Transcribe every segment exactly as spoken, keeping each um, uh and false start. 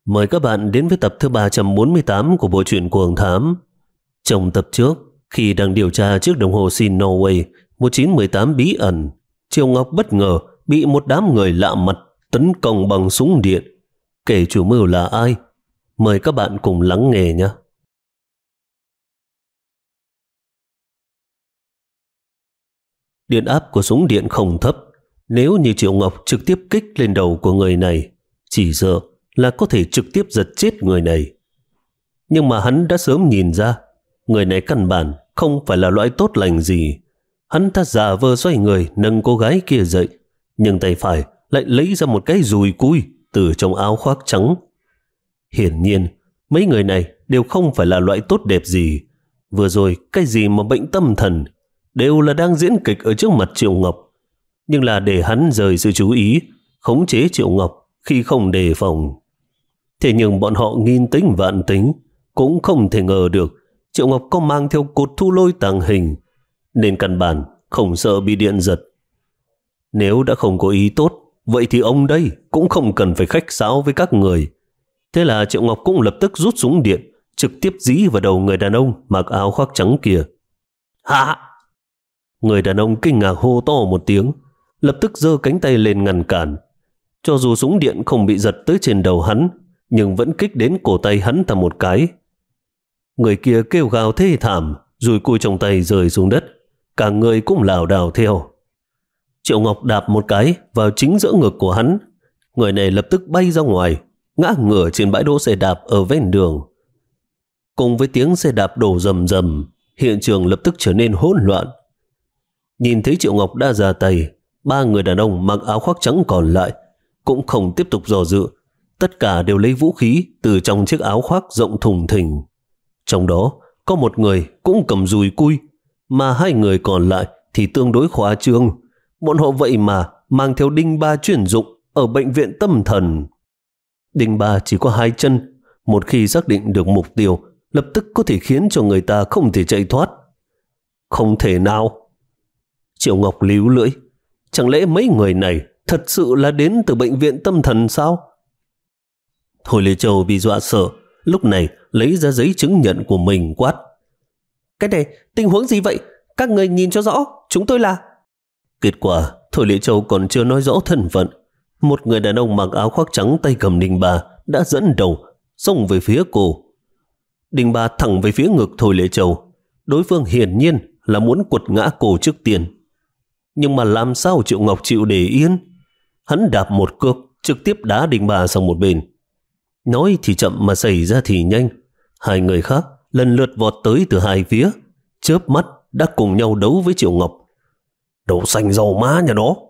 Mời các bạn đến với tập thứ ba trăm bốn mươi tám của bộ truyện Cuồng Thám. Trong tập trước, khi đang điều tra chiếc đồng hồ Sin Norway một chín một tám bí ẩn, Triệu Ngọc bất ngờ bị một đám người lạ mặt tấn công bằng súng điện. Kẻ chủ mưu là ai? Mời các bạn cùng lắng nghe nhé. Điện áp của súng điện không thấp. Nếu như Triệu Ngọc trực tiếp kích lên đầu của người này, chỉ sợ là có thể trực tiếp giật chết người này. Nhưng mà hắn đã sớm nhìn ra, người này căn bản không phải là loại tốt lành gì. Hắn ta giả vờ xoay người nâng cô gái kia dậy, nhưng tay phải lại lấy ra một cái dùi cui từ trong áo khoác trắng. Hiển nhiên, mấy người này đều không phải là loại tốt đẹp gì. Vừa rồi, cái gì mà bệnh tâm thần đều là đang diễn kịch ở trước mặt Triệu Ngọc. Nhưng là để hắn rời sự chú ý, khống chế Triệu Ngọc khi không đề phòng. Thế nhưng bọn họ nghìn tính vạn tính cũng không thể ngờ được Triệu Ngọc có mang theo cột thu lôi tàng hình, nên căn bản không sợ bị điện giật. Nếu đã không có ý tốt, vậy thì ông đây cũng không cần phải khách sáo với các người. Thế là Triệu Ngọc cũng lập tức rút súng điện, trực tiếp dí vào đầu người đàn ông mặc áo khoác trắng kia. Hạ! Người đàn ông kinh ngạc hô to một tiếng, lập tức giơ cánh tay lên ngăn cản. Cho dù súng điện không bị giật tới trên đầu hắn, nhưng vẫn kích đến cổ tay hắn ta một cái. Người kia kêu gào thê thảm, rồi cùi trong tay rơi xuống đất. Cả người cũng lảo đảo theo. Triệu Ngọc đạp một cái vào chính giữa ngực của hắn. Người này lập tức bay ra ngoài, ngã ngửa trên bãi đỗ xe đạp ở ven đường. Cùng với tiếng xe đạp đổ rầm rầm, hiện trường lập tức trở nên hỗn loạn. Nhìn thấy Triệu Ngọc đã ra tay, ba người đàn ông mặc áo khoác trắng còn lại cũng không tiếp tục dò dự. Tất cả đều lấy vũ khí từ trong chiếc áo khoác rộng thùng thình. Trong đó có một người cũng cầm dùi cui, mà hai người còn lại thì tương đối khoa trương. Bọn họ vậy mà mang theo đinh ba chuyên dụng ở bệnh viện tâm thần. Đinh ba chỉ có hai chân, một khi xác định được mục tiêu, lập tức có thể khiến cho người ta không thể chạy thoát. Không thể nào. Triệu Ngọc líu lưỡi. Chẳng lẽ mấy người này thật sự là đến từ bệnh viện tâm thần sao? Thôi Lê Châu bị dọa sợ, lúc này lấy ra giấy chứng nhận của mình quát. Cái này tình huống gì vậy? Các người nhìn cho rõ, chúng tôi là... Kết quả, Thôi Lê Châu còn chưa nói rõ thân phận. Một người đàn ông mặc áo khoác trắng tay cầm đinh ba đã dẫn đầu, xông về phía cô. Đinh ba thẳng về phía ngực Thôi Lê Châu. Đối phương hiển nhiên là muốn quật ngã cô trước tiên. Nhưng mà làm sao Triệu Ngọc chịu để yên? Hắn đạp một cước, trực tiếp đá đinh ba sang một bên. Nói thì chậm mà xảy ra thì nhanh. Hai người khác lần lượt vọt tới từ hai phía, chớp mắt đã cùng nhau đấu với Triệu Ngọc. Đấu xanh dầu má nhà nó.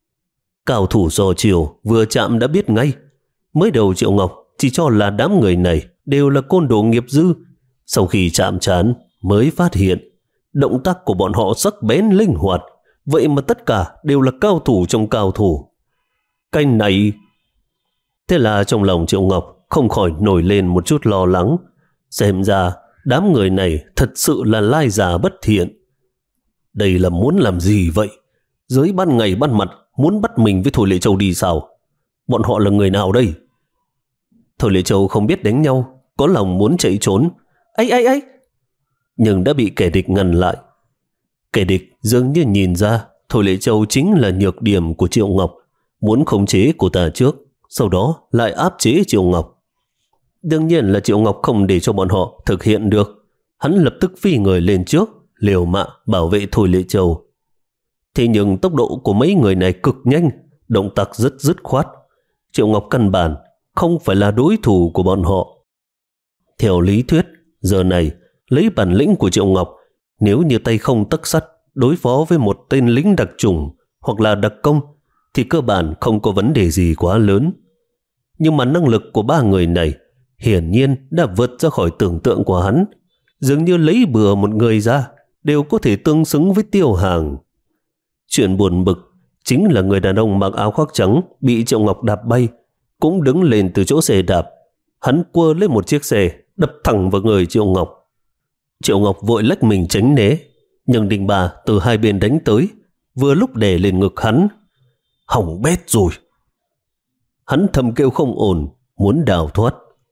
Cao thủ do chiều vừa chạm đã biết ngay. Mới đầu Triệu Ngọc chỉ cho là đám người này đều là côn đồ nghiệp dư. Sau khi chạm trán mới phát hiện động tác của bọn họ sắc bén linh hoạt, vậy mà tất cả đều là cao thủ trong cao thủ. Cái này... Thế là trong lòng Triệu Ngọc không khỏi nổi lên một chút lo lắng. Xem ra đám người này thật sự là lai giả bất thiện. Đây là muốn làm gì vậy? Dưới ban ngày ban mặt muốn bắt mình với Thôi Lệ Châu đi sao? Bọn họ là người nào đây? Thôi Lệ Châu không biết đánh nhau, có lòng muốn chạy trốn. Ấy ấy ấy! Nhưng đã bị kẻ địch ngăn lại. Kẻ địch dường như nhìn ra Thôi Lệ Châu chính là nhược điểm của Triệu Ngọc, muốn khống chế cô ta trước, sau đó lại áp chế Triệu Ngọc. Đương nhiên là Triệu Ngọc không để cho bọn họ thực hiện được. Hắn lập tức phi người lên trước, liều mạng bảo vệ Thôi Lệ Châu. Thế nhưng tốc độ của mấy người này cực nhanh, động tác rất dứt khoát. Triệu Ngọc căn bản không phải là đối thủ của bọn họ. Theo lý thuyết, giờ này lấy bản lĩnh của Triệu Ngọc, nếu như tay không tấc sắt đối phó với một tên lính đặc chủng hoặc là đặc công thì cơ bản không có vấn đề gì quá lớn. Nhưng mà năng lực của ba người này hiển nhiên đã vượt ra khỏi tưởng tượng của hắn. Dường như lấy bừa một người ra đều có thể tương xứng với Tiêu Hàng. Chuyện buồn bực chính là người đàn ông mặc áo khoác trắng bị Triệu Ngọc đạp bay cũng đứng lên từ chỗ xe đạp. Hắn quơ lên một chiếc xe đập thẳng vào người Triệu Ngọc. Triệu Ngọc vội lách mình tránh né, nhưng đinh ba từ hai bên đánh tới, vừa lúc đè lên ngực hắn. Hỏng bét rồi. Hắn thầm kêu không ổn, muốn đào thoát,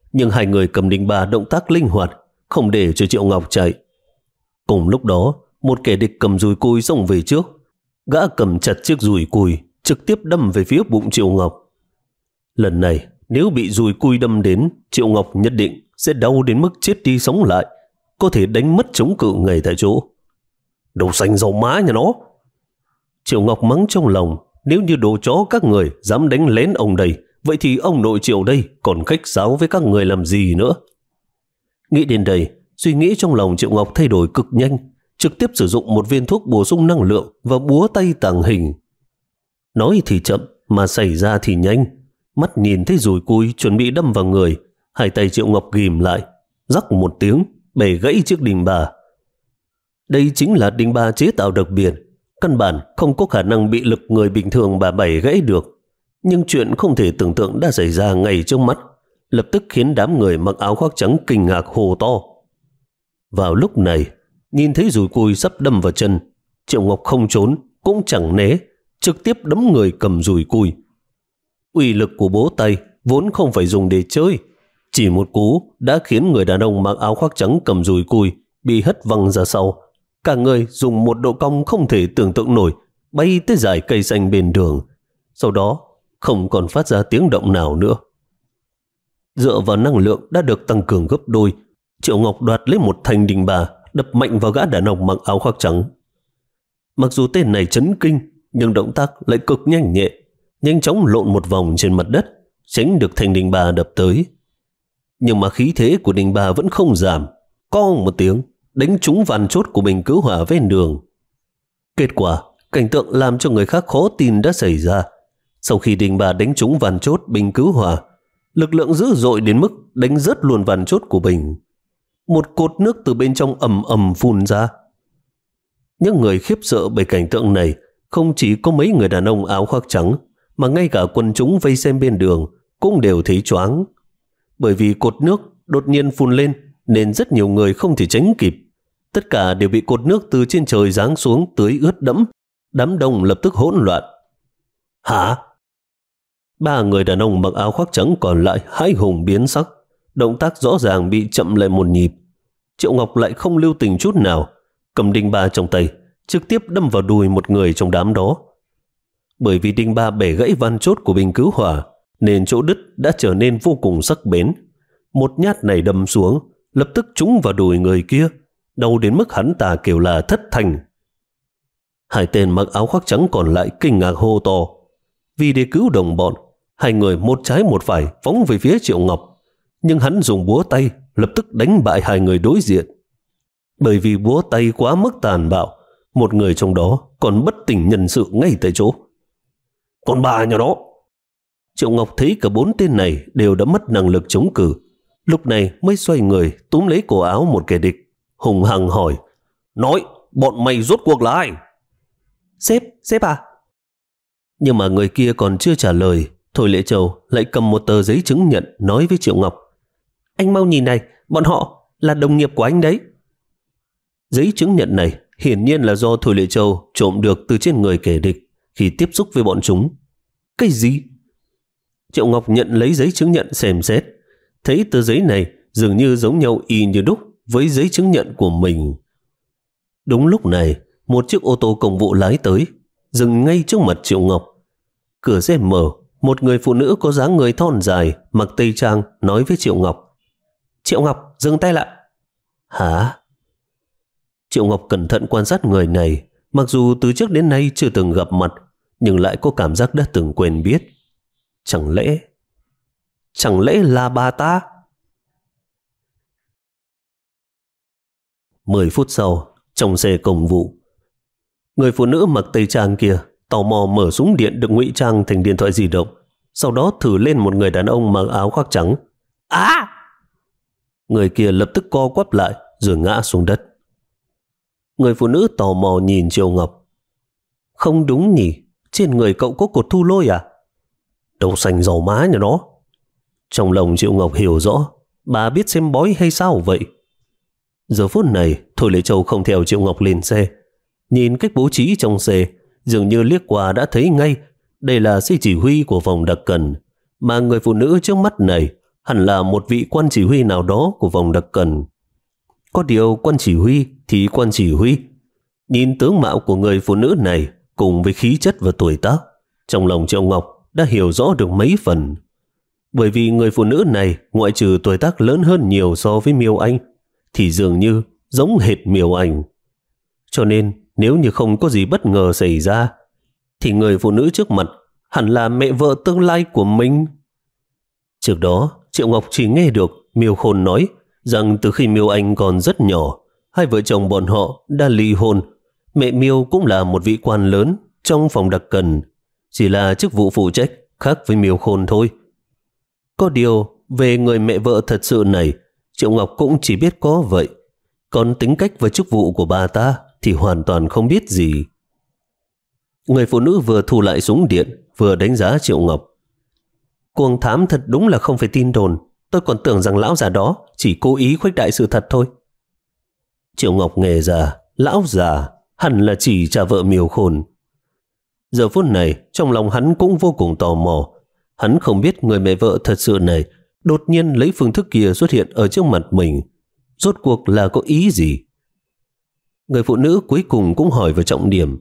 nhưng hai người cầm đinh ba động tác linh hoạt, không để cho Triệu Ngọc chạy. Cùng lúc đó, một kẻ địch cầm dùi cui xông về trước. Gã cầm chặt chiếc dùi cui, trực tiếp đâm về phía bụng Triệu Ngọc. Lần này, nếu bị dùi cui đâm đến, Triệu Ngọc nhất định sẽ đau đến mức chết đi sống lại, có thể đánh mất chống cự ngay tại chỗ. Đầu xanh dầu má nhà nó! Triệu Ngọc mắng trong lòng, nếu như đồ chó các người dám đánh lén ông đây, vậy thì ông nội Triệu đây còn khách sáo với các người làm gì nữa? Nghĩ đến đây, suy nghĩ trong lòng Triệu Ngọc thay đổi cực nhanh, trực tiếp sử dụng một viên thuốc bổ sung năng lượng và búa tay tàng hình. Nói thì chậm, mà xảy ra thì nhanh. Mắt nhìn thấy dùi cui chuẩn bị đâm vào người, hai tay Triệu Ngọc ghìm lại, rắc một tiếng, bẻ gãy chiếc đinh ba. Đây chính là đinh ba chế tạo đặc biệt, căn bản không có khả năng bị lực người bình thường bà bẻ gãy được. Nhưng chuyện không thể tưởng tượng đã xảy ra ngay trước mắt, lập tức khiến đám người mặc áo khoác trắng kinh ngạc hô to. Vào lúc này, nhìn thấy dùi cui sắp đâm vào chân, Triệu Ngọc không trốn, cũng chẳng né, trực tiếp đấm người cầm dùi cui. Uy lực của búa tay vốn không phải dùng để chơi, chỉ một cú đã khiến người đàn ông mặc áo khoác trắng cầm dùi cui bị hất văng ra sau. Cả người dùng một độ cong không thể tưởng tượng nổi, bay tới dải cây xanh bên đường. Sau đó không còn phát ra tiếng động nào nữa. Dựa vào năng lượng đã được tăng cường gấp đôi, Triệu Ngọc đoạt lấy một thanh đinh ba, đập mạnh vào gã đàn ông mặc áo khoác trắng. Mặc dù tên này chấn kinh, nhưng động tác lại cực nhanh nhẹ, nhanh chóng lộn một vòng trên mặt đất, tránh được thanh đinh ba đập tới. Nhưng mà khí thế của đinh ba vẫn không giảm, cong một tiếng, đánh trúng van chốt của bình cứu hỏa ven đường. Kết quả, cảnh tượng làm cho người khác khó tin đã xảy ra. Sau khi đinh ba đánh trúng van chốt bình cứu hỏa, lực lượng dữ dội đến mức đánh rớt luôn van chốt của bình. Một cột nước từ bên trong ầm ầm phun ra. Những người khiếp sợ bởi cảnh tượng này không chỉ có mấy người đàn ông áo khoác trắng, mà ngay cả quần chúng vây xem bên đường cũng đều thấy choáng. Bởi vì cột nước đột nhiên phun lên nên rất nhiều người không thể tránh kịp. Tất cả đều bị cột nước từ trên trời giáng xuống tưới ướt đẫm. Đám đông lập tức hỗn loạn. Hả? Ba người đàn ông mặc áo khoác trắng còn lại hãi hùng biến sắc, động tác rõ ràng bị chậm lại một nhịp. Triệu Ngọc lại không lưu tình chút nào, cầm đinh ba trong tay, trực tiếp đâm vào đùi một người trong đám đó. Bởi vì đinh ba bẻ gãy van chốt của bình cứu hỏa, nên chỗ đứt đã trở nên vô cùng sắc bén. Một nhát này đâm xuống, lập tức trúng vào đùi người kia, đau đến mức hắn ta kêu là thất thanh. Hai tên mặc áo khoác trắng còn lại kinh ngạc hô to. Vì để cứu đồng bọn, hai người một trái một phải phóng về phía Triệu Ngọc, nhưng hắn dùng búa tay lập tức đánh bại hai người đối diện. Bởi vì búa tay quá mức tàn bạo, một người trong đó còn bất tỉnh nhân sự ngay tại chỗ. Còn bà nhà đó! Triệu Ngọc thấy cả bốn tên này đều đã mất năng lực chống cự, lúc này mới xoay người túm lấy cổ áo một kẻ địch, hùng hăng hỏi: Nói, bọn mày rốt cuộc là ai? Sếp, sếp à? Nhưng mà người kia còn chưa trả lời, Thôi Lệ Châu lại cầm một tờ giấy chứng nhận nói với Triệu Ngọc: Anh mau nhìn này, bọn họ là đồng nghiệp của anh đấy. Giấy chứng nhận này hiển nhiên là do Thôi Lệ Châu trộm được từ trên người kẻ địch khi tiếp xúc với bọn chúng. Cái gì? Triệu Ngọc nhận lấy giấy chứng nhận xem xét, thấy tờ giấy này dường như giống nhau y như đúc với giấy chứng nhận của mình. Đúng lúc này, một chiếc ô tô công vụ lái tới, dừng ngay trước mặt Triệu Ngọc. Cửa xe mở, một người phụ nữ có dáng người thon dài, mặc tây trang nói với Triệu Ngọc: Triệu Ngọc, dừng tay lại. Hả? Triệu Ngọc cẩn thận quan sát người này, mặc dù từ trước đến nay chưa từng gặp mặt, nhưng lại có cảm giác đã từng quen biết. Chẳng lẽ... Chẳng lẽ là bà ta? Mười phút sau, trong xe công vụ, người phụ nữ mặc tây trang kia tò mò mở súng điện được ngụy trang thành điện thoại di động, sau đó thử lên một người đàn ông mặc áo khoác trắng. À! Người kia lập tức co quắp lại rồi ngã xuống đất. Người phụ nữ tò mò nhìn Triệu Ngọc. Không đúng nhỉ, trên người cậu có cột thu lôi à? Đầu xanh dầu má nhà nó. Trong lòng Triệu Ngọc hiểu rõ, bà biết xem bói hay sao vậy? Giờ phút này, Thôi Lệ Châu không theo Triệu Ngọc lên xe. Nhìn cách bố trí trong xe, dường như liếc qua đã thấy ngay đây là xe chỉ huy của phòng đặc cần, mà người phụ nữ trước mắt này hẳn là một vị quan chỉ huy nào đó của vòng đặc cần. Có điều quan chỉ huy thì quan chỉ huy. Nhìn tướng mạo của người phụ nữ này cùng với khí chất và tuổi tác, trong lòng Triệu Ngọc đã hiểu rõ được mấy phần. Bởi vì người phụ nữ này ngoại trừ tuổi tác lớn hơn nhiều so với Miêu Anh thì dường như giống hệt Miêu Anh. Cho nên nếu như không có gì bất ngờ xảy ra thì người phụ nữ trước mặt hẳn là mẹ vợ tương lai của mình. Trước đó Triệu Ngọc chỉ nghe được Miêu Khôn nói rằng từ khi Miêu Anh còn rất nhỏ, hai vợ chồng bọn họ đã ly hôn. Mẹ Miêu cũng là một vị quan lớn trong phòng đặc cần, chỉ là chức vụ phụ trách khác với Miêu Khôn thôi. Có điều về người mẹ vợ thật sự này, Triệu Ngọc cũng chỉ biết có vậy. Còn tính cách và chức vụ của bà ta thì hoàn toàn không biết gì. Người phụ nữ vừa thu lại súng điện, vừa đánh giá Triệu Ngọc. Cuồng thám thật đúng là không phải tin đồn. Tôi còn tưởng rằng lão già đó chỉ cố ý khuếch đại sự thật thôi. Triệu Ngọc nghe ra lão già hẳn là chỉ cha vợ Miêu Khôn. Giờ phút này trong lòng hắn cũng vô cùng tò mò. Hắn không biết người mẹ vợ thật sự này đột nhiên lấy phương thức kia xuất hiện ở trước mặt mình, rốt cuộc là có ý gì? Người phụ nữ cuối cùng cũng hỏi vào trọng điểm.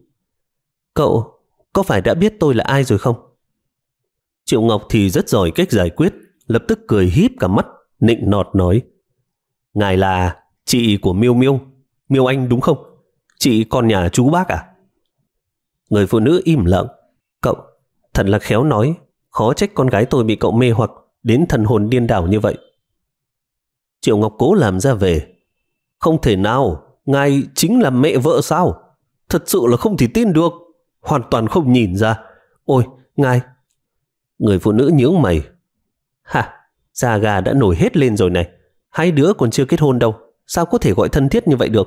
Cậu có phải đã biết tôi là ai rồi không? Triệu Ngọc thì rất giỏi cách giải quyết, lập tức cười híp cả mắt, nịnh nọt nói. Ngài là chị của Miêu Miêu, Miêu Anh đúng không? Chị con nhà chú bác à? Người phụ nữ im lặng. Cậu thật là khéo nói, khó trách con gái tôi bị cậu mê hoặc đến thần hồn điên đảo như vậy. Triệu Ngọc cố làm ra vẻ. Không thể nào, ngài chính là mẹ vợ sao? Thật sự là không thể tin được, hoàn toàn không nhìn ra. Ôi, ngài... Người phụ nữ nhướng mày. Hả, da gà đã nổi hết lên rồi này. Hai đứa còn chưa kết hôn đâu, sao có thể gọi thân thiết như vậy được?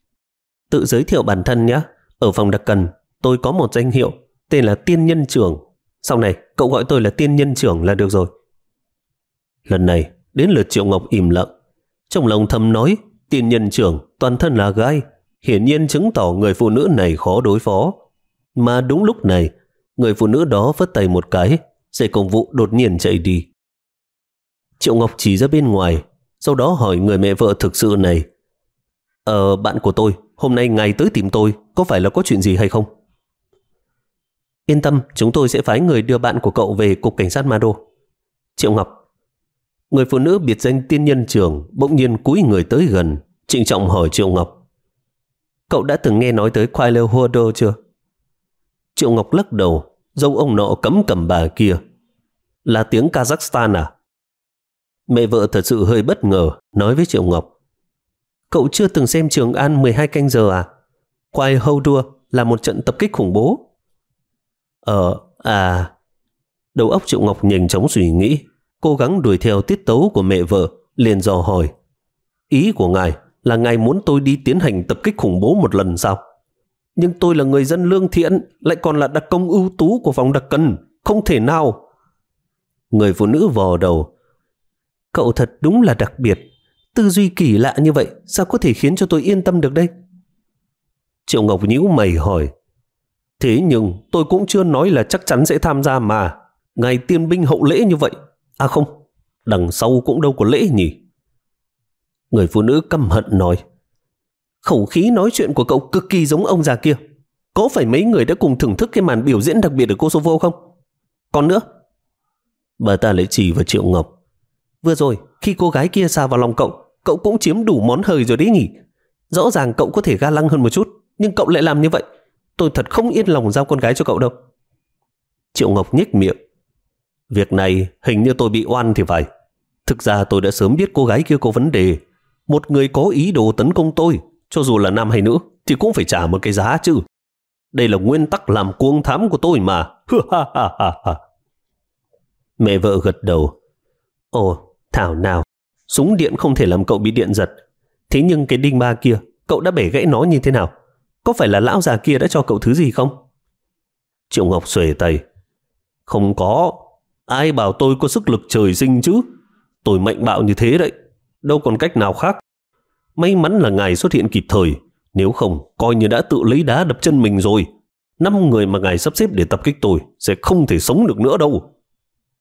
Tự giới thiệu bản thân nhé. Ở phòng đặc cần tôi có một danh hiệu tên là Tiên Nhân Trưởng. Sau này cậu gọi tôi là Tiên Nhân Trưởng là được rồi. Lần này đến lượt Triệu Ngọc im lặng. Trong lòng thầm nói Tiên Nhân Trưởng toàn thân là gai, hiển nhiên chứng tỏ người phụ nữ này khó đối phó. Mà đúng lúc này người phụ nữ đó vất tay một cái, dây công vụ đột nhiên chạy đi. Triệu Ngọc chỉ ra bên ngoài, sau đó hỏi người mẹ vợ thực sự này. Ờ, bạn của tôi, hôm nay ngài tới tìm tôi, có phải là có chuyện gì hay không? Yên tâm, chúng tôi sẽ phái người đưa bạn của cậu về cục cảnh sát Ma Đô. Triệu Ngọc. Người phụ nữ biệt danh Tiên Nhân Trưởng bỗng nhiên cúi người tới gần, trịnh trọng hỏi Triệu Ngọc. Cậu đã từng nghe nói tới Khoai Lêu Hua Đô chưa? Triệu Ngọc lắc đầu, dâu ông nọ cấm cầm bà kia. Là tiếng Kazakhstan à? Mẹ vợ thật sự hơi bất ngờ, nói với Triệu Ngọc. Cậu chưa từng xem Trường An mười hai canh giờ à? Khoai Hâu Đua là một trận tập kích khủng bố. Ờ, à... Đầu óc Triệu Ngọc nhanh chóng suy nghĩ, cố gắng đuổi theo tiết tấu của mẹ vợ, liền dò hỏi. Ý của ngài là ngài muốn tôi đi tiến hành tập kích khủng bố một lần sao? Nhưng tôi là người dân lương thiện, lại còn là đặc công ưu tú của phòng đặc cần, không thể nào. Người phụ nữ vò đầu. Cậu thật đúng là đặc biệt, tư duy kỳ lạ như vậy, sao có thể khiến cho tôi yên tâm được đây? Triệu Ngọc nhíu mày hỏi. Thế nhưng tôi cũng chưa nói là chắc chắn sẽ tham gia mà. Ngài tiên binh hậu lễ như vậy. À không, đằng sau cũng đâu có lễ nhỉ. Người phụ nữ căm hận nói. Khẩu khí nói chuyện của cậu cực kỳ giống ông già kia. Có phải mấy người đã cùng thưởng thức cái màn biểu diễn đặc biệt ở Kosovo không? Còn nữa. Bà ta lại chỉ vào Triệu Ngọc. Vừa rồi khi cô gái kia sa vào lòng cậu, cậu cũng chiếm đủ món hời rồi đấy nhỉ. Rõ ràng cậu có thể ga lăng hơn một chút, nhưng cậu lại làm như vậy. Tôi thật không yên lòng giao con gái cho cậu đâu. Triệu Ngọc nhếch miệng. Việc này hình như tôi bị oan thì phải. Thực ra tôi đã sớm biết cô gái kia có vấn đề. Một người có ý đồ tấn công tôi, cho dù là nam hay nữ, thì cũng phải trả một cái giá chứ. Đây là nguyên tắc làm cuồng thám của tôi mà. Mẹ vợ gật đầu. Ồ, thảo nào, súng điện không thể làm cậu bị điện giật. Thế nhưng cái đinh ba kia, cậu đã bẻ gãy nó như thế nào? Có phải là lão già kia đã cho cậu thứ gì không? Triệu Ngọc xuề tay. Không có. Ai bảo tôi có sức lực trời sinh chứ? Tôi mạnh bạo như thế đấy. Đâu còn cách nào khác. May mắn là ngài xuất hiện kịp thời. Nếu không, coi như đã tự lấy đá đập chân mình rồi. Năm người mà ngài sắp xếp để tập kích tôi sẽ không thể sống được nữa đâu.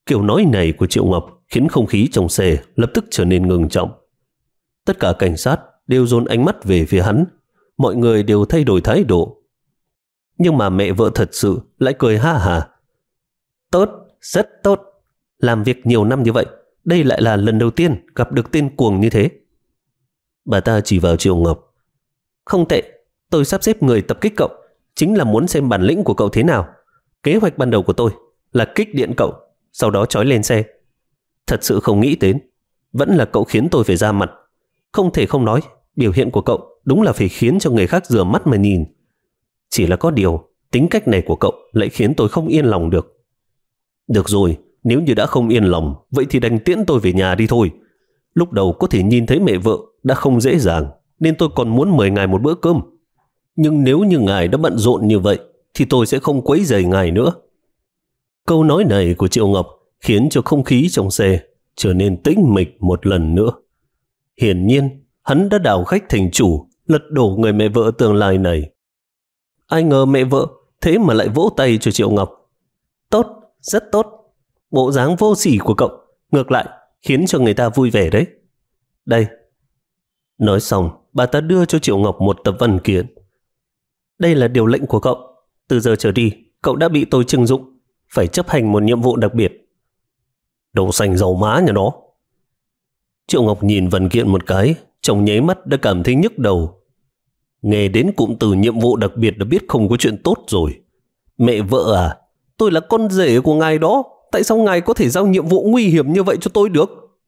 Kiểu nói này của Triệu Ngọc khiến không khí trong xe lập tức trở nên ngưng trọng. Tất cả cảnh sát đều dồn ánh mắt về phía hắn, mọi người đều thay đổi thái độ. Nhưng mà mẹ vợ thật sự lại cười ha hả. Tốt, rất tốt. Làm việc nhiều năm như vậy, đây lại là lần đầu tiên gặp được tên cuồng như thế. Bà ta chỉ vào Triệu Ngọc. Không tệ, tôi sắp xếp người tập kích cậu, chính là muốn xem bản lĩnh của cậu thế nào. Kế hoạch ban đầu của tôi là kích điện cậu, sau đó trói lên xe. Thật sự không nghĩ đến, vẫn là cậu khiến tôi phải ra mặt. Không thể không nói, biểu hiện của cậu đúng là phải khiến cho người khác rửa mắt mà nhìn. Chỉ là có điều, tính cách này của cậu lại khiến tôi không yên lòng được. Được rồi, nếu như đã không yên lòng, vậy thì đành tiễn tôi về nhà đi thôi. Lúc đầu có thể nhìn thấy mẹ vợ đã không dễ dàng, nên tôi còn muốn mời ngài một bữa cơm. Nhưng nếu như ngài đã bận rộn như vậy, thì tôi sẽ không quấy rầy ngài nữa. Câu nói này của Triệu Ngọc khiến cho không khí trong xe trở nên tĩnh mịch một lần nữa. Hiển nhiên, hắn đã đảo khách thành chủ, lật đổ người mẹ vợ tương lai này. Ai ngờ mẹ vợ thế mà lại vỗ tay cho Triệu Ngọc. Tốt, rất tốt. Bộ dáng vô sỉ của cậu ngược lại khiến cho người ta vui vẻ đấy. Đây. Nói xong, bà ta đưa cho Triệu Ngọc một tập văn kiện. Đây là điều lệnh của cậu. Từ giờ trở đi, cậu đã bị tôi trừng dụng, phải chấp hành một nhiệm vụ đặc biệt. Đầu xanh dầu má nhà nó. Triệu Ngọc nhìn văn kiện một cái, trong nháy mắt đã cảm thấy nhức đầu. Nghe đến cụm từ nhiệm vụ đặc biệt đã biết không có chuyện tốt rồi. Mẹ vợ à, tôi là con rể của ngài đó, tại sao ngài có thể giao nhiệm vụ nguy hiểm như vậy cho tôi được?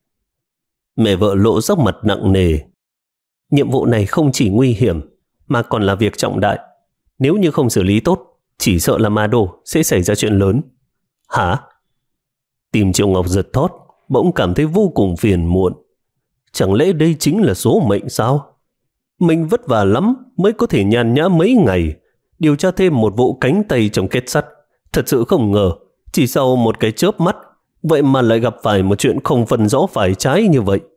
Mẹ vợ lộ sắc mặt nặng nề. Nhiệm vụ này không chỉ nguy hiểm, mà còn là việc trọng đại. Nếu như không xử lý tốt, chỉ sợ là ma đồ sẽ xảy ra chuyện lớn. Hả? Tim Triệu Ngọc giật thót, bỗng cảm thấy vô cùng phiền muộn. Chẳng lẽ đây chính là số mệnh sao? Mình vất vả lắm mới có thể nhàn nhã mấy ngày, điều tra thêm một vụ cánh tay trong kết sắt. Thật sự không ngờ, chỉ sau một cái chớp mắt, vậy mà lại gặp phải một chuyện không phân rõ phải trái như vậy.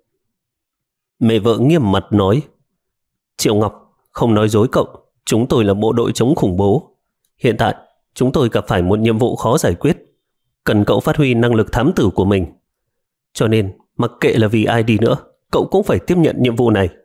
Mẹ vợ nghiêm mặt nói. Triệu Ngọc, không nói dối cậu, chúng tôi là bộ đội chống khủng bố. Hiện tại, chúng tôi gặp phải một nhiệm vụ khó giải quyết, cần cậu phát huy năng lực thám tử của mình. Cho nên, mặc kệ là vì ai đi nữa, cậu cũng phải tiếp nhận nhiệm vụ này.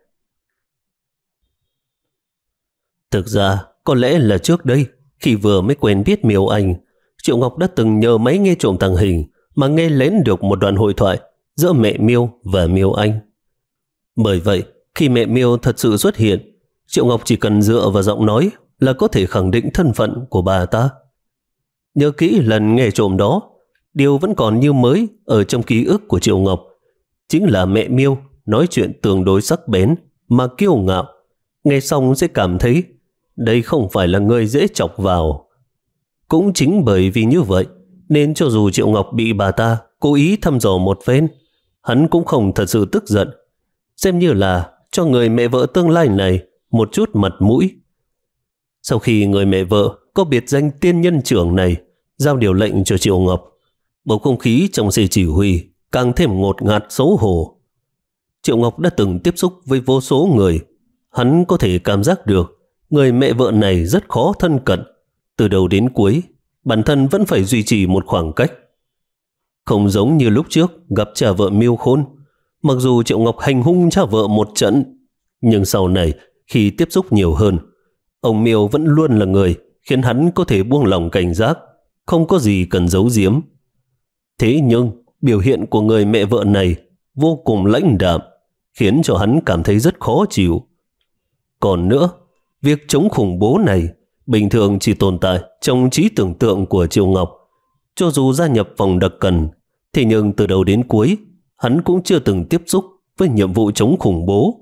Thực ra, có lẽ là trước đây, khi vừa mới quen biết Miêu Anh, Triệu Ngọc đã từng nhờ máy nghe trộm tàng hình mà nghe lén được một đoạn hội thoại giữa mẹ Miêu và Miêu Anh. Bởi vậy, khi mẹ Miêu thật sự xuất hiện, Triệu Ngọc chỉ cần dựa vào giọng nói là có thể khẳng định thân phận của bà ta. Nhớ kỹ lần nghe trộm đó, điều vẫn còn như mới ở trong ký ức của Triệu Ngọc. Chính là mẹ Miêu nói chuyện tương đối sắc bén mà kiêu ngạo. Nghe xong sẽ cảm thấy đây không phải là người dễ chọc vào. Cũng chính bởi vì như vậy, nên cho dù Triệu Ngọc bị bà ta cố ý thăm dò một phen, hắn cũng không thật sự tức giận, xem như là cho người mẹ vợ tương lai này một chút mặt mũi. Sau khi người mẹ vợ có biệt danh tiên nhân trưởng này giao điều lệnh cho Triệu Ngọc, bầu không khí trong xe chỉ huy càng thêm ngột ngạt xấu hổ. Triệu Ngọc đã từng tiếp xúc với vô số người, hắn có thể cảm giác được người mẹ vợ này rất khó thân cận. Từ đầu đến cuối, bản thân vẫn phải duy trì một khoảng cách. Không giống như lúc trước gặp cha vợ Miêu Khôn, mặc dù Triệu Ngọc hành hung cha vợ một trận, nhưng sau này khi tiếp xúc nhiều hơn, ông Miêu vẫn luôn là người khiến hắn có thể buông lòng cảnh giác, không có gì cần giấu giếm. Thế nhưng biểu hiện của người mẹ vợ này vô cùng lãnh đạm, khiến cho hắn cảm thấy rất khó chịu. Còn nữa, việc chống khủng bố này bình thường chỉ tồn tại trong trí tưởng tượng của Triệu Ngọc. Cho dù gia nhập vòng đặc cần, thế nhưng từ đầu đến cuối, hắn cũng chưa từng tiếp xúc với nhiệm vụ chống khủng bố.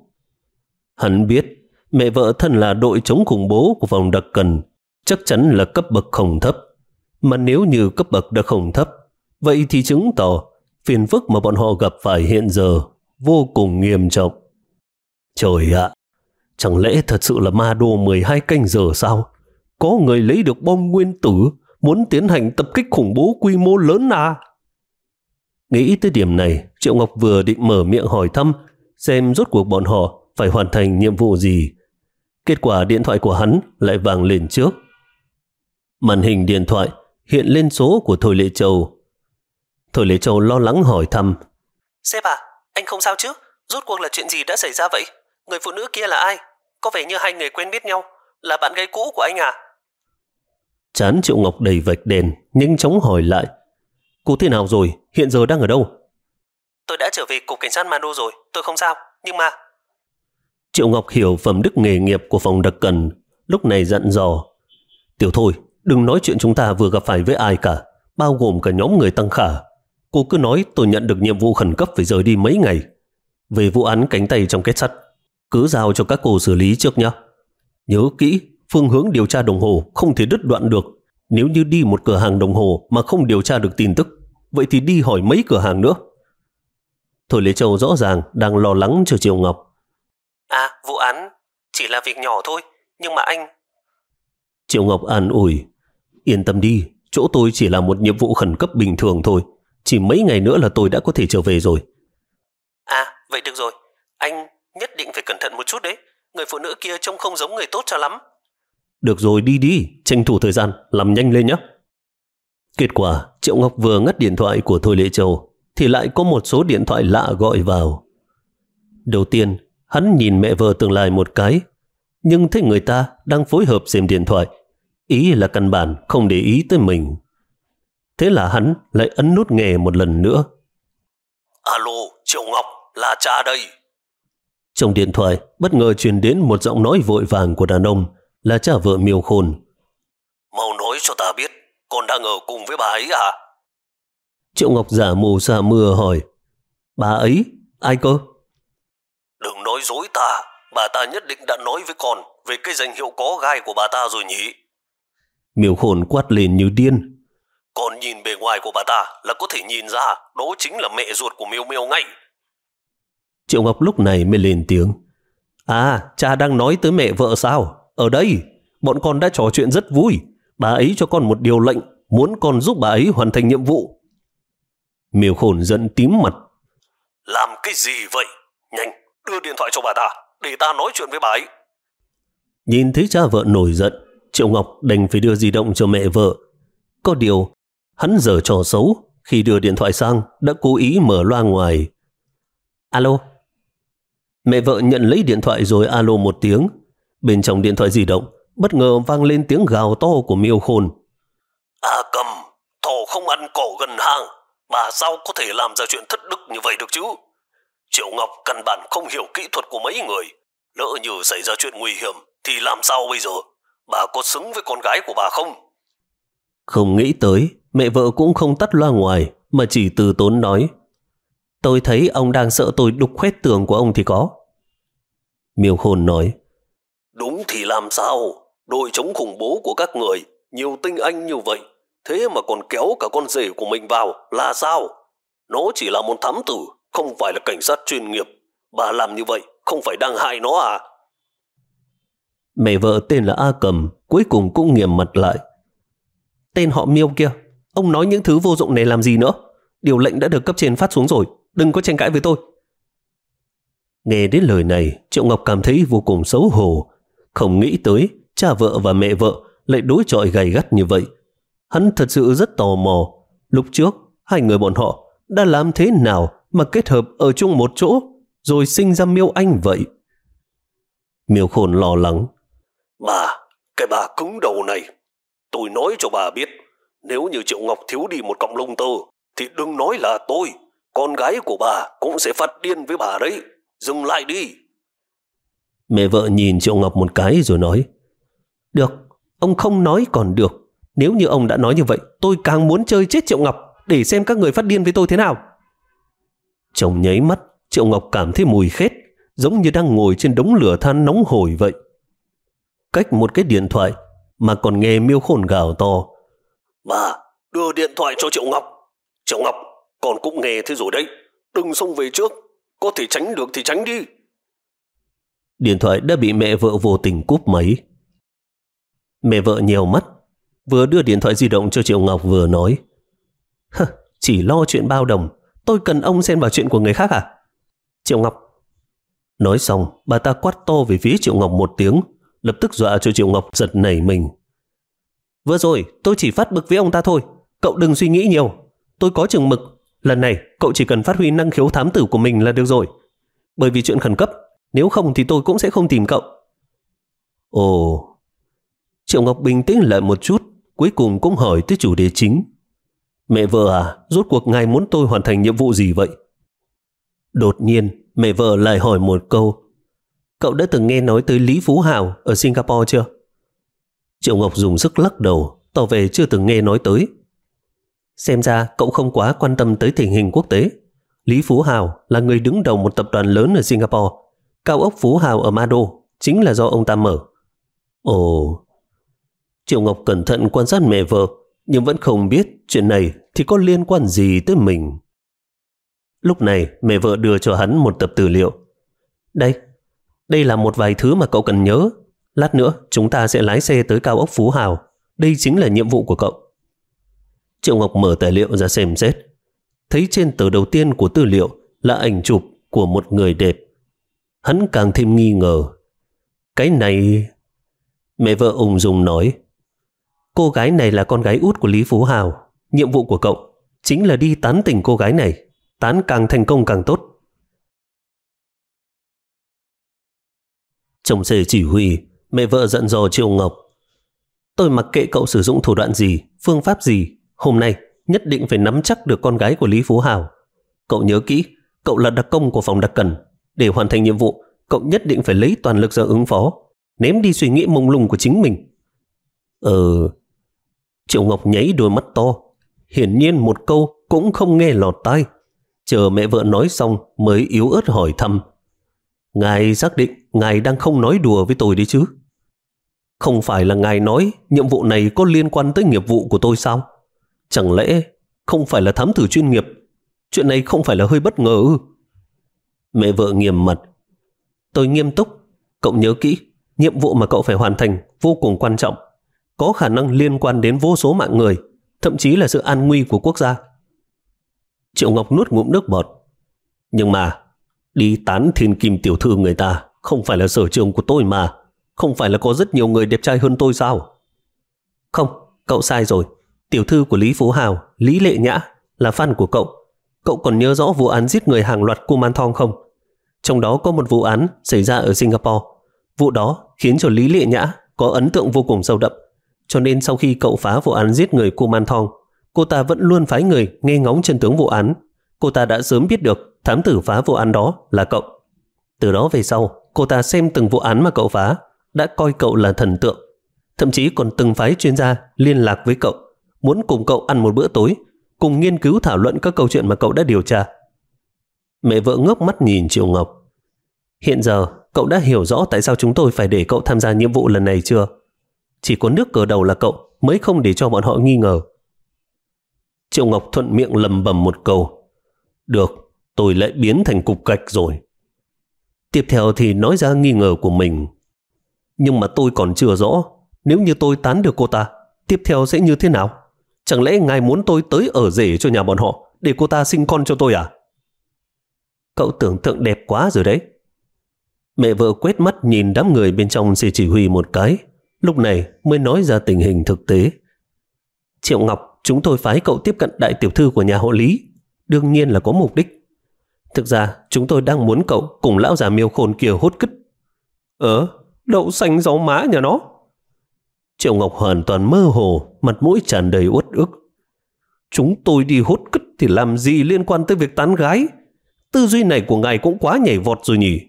Hắn biết mẹ vợ thân là đội chống khủng bố của vòng đặc cần, chắc chắn là cấp bậc không thấp. Mà nếu như cấp bậc đã không thấp, vậy thì chứng tỏ phiền phức mà bọn họ gặp phải hiện giờ vô cùng nghiêm trọng. Trời ạ, chẳng lẽ thật sự là ma đô mười hai canh giờ sao? Có người lấy được bom nguyên tử, muốn tiến hành tập kích khủng bố quy mô lớn à? Nghĩ tới điểm này, Triệu Ngọc vừa định mở miệng hỏi thăm xem rốt cuộc bọn họ phải hoàn thành nhiệm vụ gì. Kết quả điện thoại của hắn lại vang lên trước. Màn hình điện thoại hiện lên số của Thôi Lệ Châu. Thôi Lễ Châu lo lắng hỏi thăm. Sếp à, anh không sao chứ? Rốt cuộc là chuyện gì đã xảy ra vậy? Người phụ nữ kia là ai? Có vẻ như hai người quen biết nhau. Là bạn gái cũ của anh à? Trán Triệu Ngọc đầy vạch đèn, nhanh chóng hỏi lại. Cô thế nào rồi? Hiện giờ đang ở đâu? Tôi đã trở về cục cảnh sát Mando rồi. Tôi không sao, nhưng mà... Triệu Ngọc hiểu phẩm đức nghề nghiệp của phòng đặc cần, lúc này dặn dò. Tiểu Thôi, đừng nói chuyện chúng ta vừa gặp phải với ai cả, bao gồm cả nhóm người Tăng Khả. Cô cứ nói tôi nhận được nhiệm vụ khẩn cấp phải rời đi mấy ngày. Về vụ án cánh tay trong kết sắt, cứ giao cho các cô xử lý trước nhé. Nhớ kỹ, phương hướng điều tra đồng hồ không thể đứt đoạn được. Nếu như đi một cửa hàng đồng hồ mà không điều tra được tin tức, vậy thì đi hỏi mấy cửa hàng nữa. Thôi Lễ Châu rõ ràng đang lo lắng cho Triệu Ngọc. À, vụ án chỉ là việc nhỏ thôi, nhưng mà anh... Triệu Ngọc an ủi. Yên tâm đi, chỗ tôi chỉ là một nhiệm vụ khẩn cấp bình thường thôi. Chỉ mấy ngày nữa là tôi đã có thể trở về rồi. À, vậy được rồi. Anh nhất định phải cẩn thận một chút đấy. Người phụ nữ kia trông không giống người tốt cho lắm. Được rồi, đi đi, tranh thủ thời gian, làm nhanh lên nhé. Kết quả, Triệu Ngọc vừa ngắt điện thoại của Thôi Lễ Châu thì lại có một số điện thoại lạ gọi vào. Đầu tiên, hắn nhìn mẹ vợ tương lai một cái, nhưng thấy người ta đang phối hợp xem điện thoại, ý là căn bản không để ý tới mình. Thế là hắn lại ấn nút nghe một lần nữa. Alo, Triệu Ngọc, là cha đây. Trong điện thoại bất ngờ truyền đến một giọng nói vội vàng của đàn ông, là cha vợ Miêu Khôn. Mau nói cho ta biết, con đang ở cùng với bà ấy à? Triệu Ngọc giả mù sa mưa hỏi. Bà ấy? Ai cơ? Đừng nói dối ta, bà ta nhất định đã nói với con về cái danh hiệu có gai của bà ta rồi nhỉ? Miêu Khôn quát lên như điên. Con nhìn bề ngoài của bà ta là có thể nhìn ra đó chính là mẹ ruột của Miêu Miêu ngay. Triệu Ngọc lúc này mới lên tiếng. À, cha đang nói tới mẹ vợ sao? Ở đây, bọn con đã trò chuyện rất vui. Bà ấy cho con một điều lệnh, muốn con giúp bà ấy hoàn thành nhiệm vụ. Miêu Khôn giận tím mặt. Làm cái gì vậy? Nhanh, đưa điện thoại cho bà ta, để ta nói chuyện với bà ấy. Nhìn thấy cha vợ nổi giận, Triệu Ngọc đành phải đưa di động cho mẹ vợ. Có điều, hắn giở trò xấu, khi đưa điện thoại sang đã cố ý mở loa ngoài. Alo. Mẹ vợ nhận lấy điện thoại rồi alo một tiếng. Bên trong điện thoại di động bất ngờ vang lên tiếng gào to của Miêu Khôn. À cầm, thỏ không ăn cỏ gần hang, bà sao có thể làm ra chuyện thất đức như vậy được chứ? Triệu Ngọc căn bản không hiểu kỹ thuật của mấy người, lỡ như xảy ra chuyện nguy hiểm thì làm sao bây giờ? Bà có xứng với con gái của bà không? Không nghĩ tới, mẹ vợ cũng không tắt loa ngoài mà chỉ từ tốn nói. Tôi thấy ông đang sợ tôi đục khoét tường của ông thì có. Miêu Khôn nói. Đúng thì làm sao? Đội chống khủng bố của các người, nhiều tinh anh như vậy, thế mà còn kéo cả con rể của mình vào là sao? Nó chỉ là một thám tử, không phải là cảnh sát chuyên nghiệp. Bà làm như vậy không phải đang hại nó à? Mẹ vợ tên là A Cầm cuối cùng cũng nghiêm mặt lại. Tên họ Miêu kia, ông nói những thứ vô dụng này làm gì nữa? Điều lệnh đã được cấp trên phát xuống rồi, đừng có tranh cãi với tôi. Nghe đến lời này, Triệu Ngọc cảm thấy vô cùng xấu hổ. Không nghĩ tới cha vợ và mẹ vợ lại đối chọi gay gắt như vậy. Hắn thật sự rất tò mò, lúc trước hai người bọn họ đã làm thế nào mà kết hợp ở chung một chỗ rồi sinh ra Miêu Anh vậy. Miêu Khôn lo lắng. Bà, cái bà cứng đầu này, tôi nói cho bà biết, nếu như Triệu Ngọc thiếu đi một cọng lông tơ thì đừng nói là tôi, con gái của bà cũng sẽ phát điên với bà đấy. Dừng lại đi. Mẹ vợ nhìn Triệu Ngọc một cái rồi nói. Được, ông không nói còn được. Nếu như ông đã nói như vậy, tôi càng muốn chơi chết Triệu Ngọc để xem các người phát điên với tôi thế nào. Trong nháy mắt, Triệu Ngọc cảm thấy mùi khét, giống như đang ngồi trên đống lửa than nóng hổi vậy. Cách một cái điện thoại mà còn nghe Miêu Khôn gào to. Bà, đưa điện thoại cho Triệu Ngọc. Triệu Ngọc, con cũng nghe thế rồi đấy. Đừng xông về trước. Có thể tránh được thì tránh đi. Điện thoại đã bị mẹ vợ vô tình cúp máy. Mẹ vợ nhèo mắt, vừa đưa điện thoại di động cho Triệu Ngọc vừa nói. Chỉ lo chuyện bao đồng, tôi cần ông xen vào chuyện của người khác à? Triệu Ngọc. Nói xong, bà ta quát to về phía Triệu Ngọc một tiếng, lập tức dọa cho Triệu Ngọc giật nảy mình. Vừa rồi, tôi chỉ phát bực với ông ta thôi, cậu đừng suy nghĩ nhiều. Tôi có chừng mực, lần này cậu chỉ cần phát huy năng khiếu thám tử của mình là được rồi. Bởi vì chuyện khẩn cấp, nếu không thì tôi cũng sẽ không tìm cậu. Ồ. Triệu Ngọc bình tĩnh lại một chút, cuối cùng cũng hỏi tới chủ đề chính. Mẹ vợ à, rốt cuộc ngài muốn tôi hoàn thành nhiệm vụ gì vậy? Đột nhiên, mẹ vợ lại hỏi một câu. Cậu đã từng nghe nói tới Lý Phú Hào ở Singapore chưa? Triệu Ngọc dùng sức lắc đầu, tỏ vẻ chưa từng nghe nói tới. Xem ra cậu không quá quan tâm tới tình hình quốc tế. Lý Phú Hào là người đứng đầu một tập đoàn lớn ở Singapore. Cao ốc Phú Hào ở Ma Đô chính là do ông ta mở. Ồ. Triệu Ngọc cẩn thận quan sát mẹ vợ, nhưng vẫn không biết chuyện này thì có liên quan gì tới mình. Lúc này mẹ vợ đưa cho hắn một tập tư liệu. Đây, đây là một vài thứ mà cậu cần nhớ. Lát nữa chúng ta sẽ lái xe tới cao ốc Phú Hào. Đây chính là nhiệm vụ của cậu. Triệu Ngọc mở tài liệu ra xem xét. Thấy trên tờ đầu tiên của tư liệu là ảnh chụp của một người đẹp. Hắn càng thêm nghi ngờ. Cái này... Mẹ vợ ung dung nói. Cô gái này là con gái út của Lý Phú Hào. Nhiệm vụ của cậu chính là đi tán tỉnh cô gái này. Tán càng thành công càng tốt. Trong xe chỉ huy, mẹ vợ dặn dò Triệu Ngọc. Tôi mặc kệ cậu sử dụng thủ đoạn gì, phương pháp gì, hôm nay nhất định phải nắm chắc được con gái của Lý Phú Hào. Cậu nhớ kỹ, cậu là đặc công của phòng đặc cần. Để hoàn thành nhiệm vụ, cậu nhất định phải lấy toàn lực ra ứng phó, ném đi suy nghĩ mông lung của chính mình. Ờ... Triệu Ngọc nháy đôi mắt to, hiển nhiên một câu cũng không nghe lọt tai. Chờ mẹ vợ nói xong mới yếu ớt hỏi thăm. Ngài xác định ngài đang không nói đùa với tôi đấy chứ? Không phải là ngài nói nhiệm vụ này có liên quan tới nghiệp vụ của tôi sao? Chẳng lẽ không phải là thám tử chuyên nghiệp? Chuyện này không phải là hơi bất ngờ ư? Mẹ vợ nghiêm mặt. Tôi nghiêm túc. Cậu nhớ kỹ, nhiệm vụ mà cậu phải hoàn thành vô cùng quan trọng, có khả năng liên quan đến vô số mạng người, thậm chí là sự an nguy của quốc gia. Triệu Ngọc nuốt ngụm nước bọt. Nhưng mà đi tán thiên kim tiểu thư người ta không phải là sở trường của tôi mà. Không phải là có rất nhiều người đẹp trai hơn tôi sao? Không, cậu sai rồi. Tiểu thư của Lý Phú Hào, Lý Lệ Nhã, là fan của cậu. Cậu còn nhớ rõ vụ án giết người hàng loạt Kumanthong không? Trong đó có một vụ án xảy ra ở Singapore. Vụ đó khiến cho Lý Lệ Nhã có ấn tượng vô cùng sâu đậm. Cho nên sau khi cậu phá vụ án giết người Kumanthong, cô ta vẫn luôn phái người nghe ngóng chân tướng vụ án. Cô ta đã sớm biết được thám tử phá vụ án đó là cậu. Từ đó về sau, cô ta xem từng vụ án mà cậu phá, đã coi cậu là thần tượng. Thậm chí còn từng phái chuyên gia liên lạc với cậu, muốn cùng cậu ăn một bữa tối, cùng nghiên cứu thảo luận các câu chuyện mà cậu đã điều tra. Mẹ vợ ngước mắt nhìn Triệu Ngọc. Hiện giờ cậu đã hiểu rõ tại sao chúng tôi phải để cậu tham gia nhiệm vụ lần này chưa? Chỉ có nước cờ đầu là cậu mới không để cho bọn họ nghi ngờ. Triệu Ngọc thuận miệng lầm bầm một câu. Được, tôi lại biến thành cục gạch rồi. Tiếp theo thì nói ra nghi ngờ của mình. Nhưng mà tôi còn chưa rõ, nếu như tôi tán được cô ta, tiếp theo sẽ như thế nào? Chẳng lẽ ngài muốn tôi tới ở rể cho nhà bọn họ để cô ta sinh con cho tôi à? Cậu tưởng tượng đẹp quá rồi đấy. Mẹ vợ quét mắt nhìn đám người bên trong xe chỉ huy một cái, lúc này mới nói ra tình hình thực tế. Triệu Ngọc, chúng tôi phái cậu tiếp cận đại tiểu thư của nhà họ Lý, đương nhiên là có mục đích. Thực ra chúng tôi đang muốn cậu cùng lão già Miêu Khôn kia hút cứt. Ờ, đậu xanh gió má nhà nó. Triệu Ngọc hoàn toàn mơ hồ, mặt mũi tràn đầy uất ức. Chúng tôi đi hút cứt thì làm gì liên quan tới việc tán gái? Tư duy này của ngài cũng quá nhảy vọt rồi nhỉ?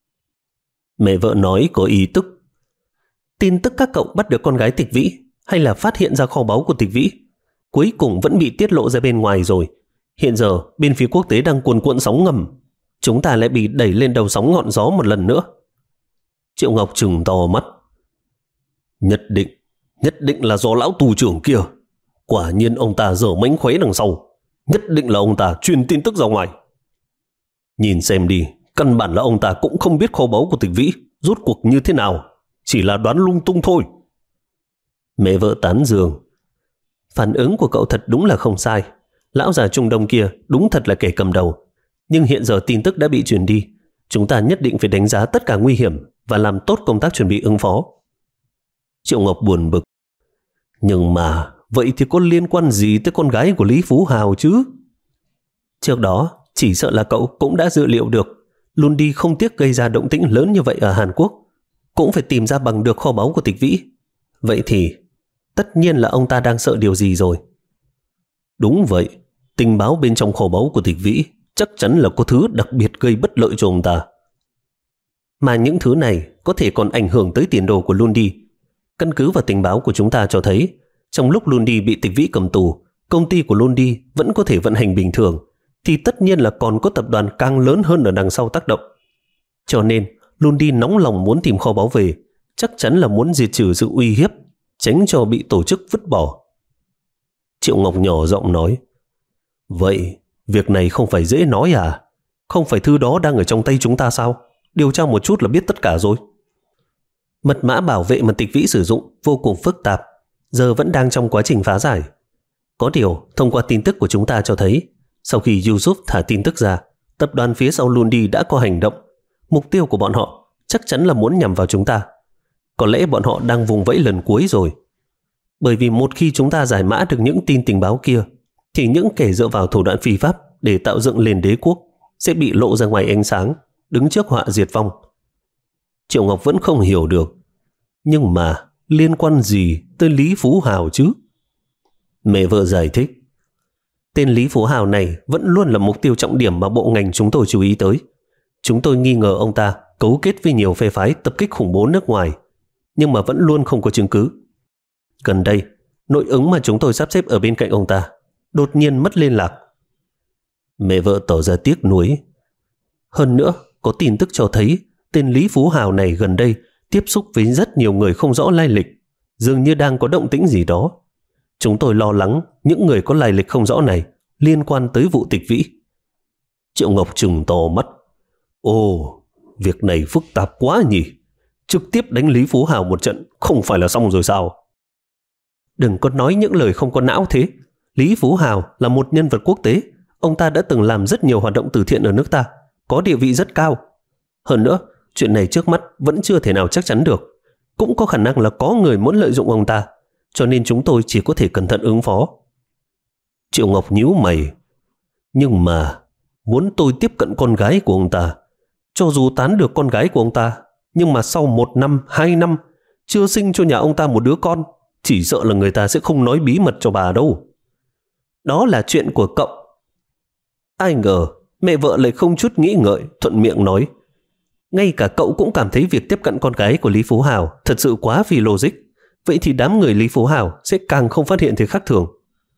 Mẹ vợ nói có ý tức. Tin tức các cậu bắt được con gái Tịch Vĩ, hay là phát hiện ra kho báu của Tịch Vĩ, cuối cùng vẫn bị tiết lộ ra bên ngoài rồi. Hiện giờ bên phía quốc tế đang cuồn cuộn sóng ngầm, chúng ta lại bị đẩy lên đầu sóng ngọn gió một lần nữa. Triệu Ngọc trừng to mắt. Nhất định, nhất định là do lão tù trưởng kia. Quả nhiên ông ta dở mánh khóe đằng sau. Nhất định là ông ta truyền tin tức ra ngoài. Nhìn xem đi, căn bản là ông ta cũng không biết kho báu của Tịch Vĩ rốt cuộc như thế nào, chỉ là đoán lung tung thôi. Mẹ vợ tán dương. Phản ứng của cậu thật đúng là không sai. Lão già Trung Đông kia đúng thật là kẻ cầm đầu. Nhưng hiện giờ tin tức đã bị truyền đi, chúng ta nhất định phải đánh giá tất cả nguy hiểm và làm tốt công tác chuẩn bị ứng phó. Triệu Ngọc buồn bực. Nhưng mà vậy thì có liên quan gì tới con gái của Lý Phú Hào chứ? Trước đó, chỉ sợ là cậu cũng đã dự liệu được Lundi không tiếc gây ra động tĩnh lớn như vậy ở Hàn Quốc, cũng phải tìm ra bằng được kho báu của Tịch Vĩ. Vậy thì tất nhiên là ông ta đang sợ điều gì rồi. Đúng vậy, tình báo bên trong kho báu của Tịch Vĩ chắc chắn là có thứ đặc biệt gây bất lợi cho ông ta. Mà những thứ này có thể còn ảnh hưởng tới tiền đồ của Lundi. Căn cứ vào tình báo của chúng ta cho thấy, trong lúc Lundi bị Tịch Vĩ cầm tù, công ty của Lundi vẫn có thể vận hành bình thường, thì tất nhiên là còn có tập đoàn càng lớn hơn ở đằng sau tác động. Cho nên, Lundi nóng lòng muốn tìm kho báu về, chắc chắn là muốn diệt trừ sự uy hiếp, tránh cho bị tổ chức vứt bỏ. Triệu Ngọc nhỏ giọng nói, vậy việc này không phải dễ nói à? Không phải thứ đó đang ở trong tay chúng ta sao? Điều tra một chút là biết tất cả rồi. Mật mã bảo vệ mà Tịch Vĩ sử dụng vô cùng phức tạp, giờ vẫn đang trong quá trình phá giải. Có điều, thông qua tin tức của chúng ta cho thấy, sau khi Yusuf thả tin tức ra, tập đoàn phía sau Lundi đã có hành động. Mục tiêu của bọn họ chắc chắn là muốn nhằm vào chúng ta. Có lẽ bọn họ đang vùng vẫy lần cuối rồi. Bởi vì một khi chúng ta giải mã được những tin tình báo kia, thì những kẻ dựa vào thủ đoạn phi pháp để tạo dựng lên đế quốc sẽ bị lộ ra ngoài ánh sáng, đứng trước họa diệt vong. Triệu Ngọc vẫn không hiểu được. Nhưng mà liên quan gì tới Lý Phú Hào chứ? Mẹ vợ giải thích. Tên Lý Phú Hào này vẫn luôn là mục tiêu trọng điểm mà bộ ngành chúng tôi chú ý tới. Chúng tôi nghi ngờ ông ta cấu kết với nhiều phe phái tập kích khủng bố nước ngoài, nhưng mà vẫn luôn không có chứng cứ. Gần đây, nội ứng mà chúng tôi sắp xếp ở bên cạnh ông ta đột nhiên mất liên lạc. Mẹ vợ tỏ ra tiếc nuối. Hơn nữa, có tin tức cho thấy tên Lý Phú Hào này gần đây tiếp xúc với rất nhiều người không rõ lai lịch, dường như đang có động tĩnh gì đó. Chúng tôi lo lắng những người có lai lịch không rõ này liên quan tới vụ Tịch Vĩ. Triệu Ngọc trừng to mắt. Ồ, việc này phức tạp quá nhỉ. Trực tiếp đánh Lý Phú Hào một trận không phải là xong rồi sao? Đừng có nói những lời không có não thế. Lý Phú Hào là một nhân vật quốc tế. Ông ta đã từng làm rất nhiều hoạt động từ thiện ở nước ta, có địa vị rất cao. Hơn nữa, chuyện này trước mắt vẫn chưa thể nào chắc chắn được. Cũng có khả năng là có người muốn lợi dụng ông ta, cho nên chúng tôi chỉ có thể cẩn thận ứng phó. Triệu Ngọc nhíu mày. Nhưng mà muốn tôi tiếp cận con gái của ông ta, cho dù tán được con gái của ông ta, nhưng mà sau một năm, hai năm chưa sinh cho nhà ông ta một đứa con, chỉ sợ là người ta sẽ không nói bí mật cho bà đâu. Đó là chuyện của cậu. Ai ngờ mẹ vợ lại không chút nghĩ ngợi thuận miệng nói, ngay cả cậu cũng cảm thấy việc tiếp cận con gái của Lý Phú Hào thật sự quá phi logic. Vậy thì đám người Lý Phú Hào sẽ càng không phát hiện thấy khác thường.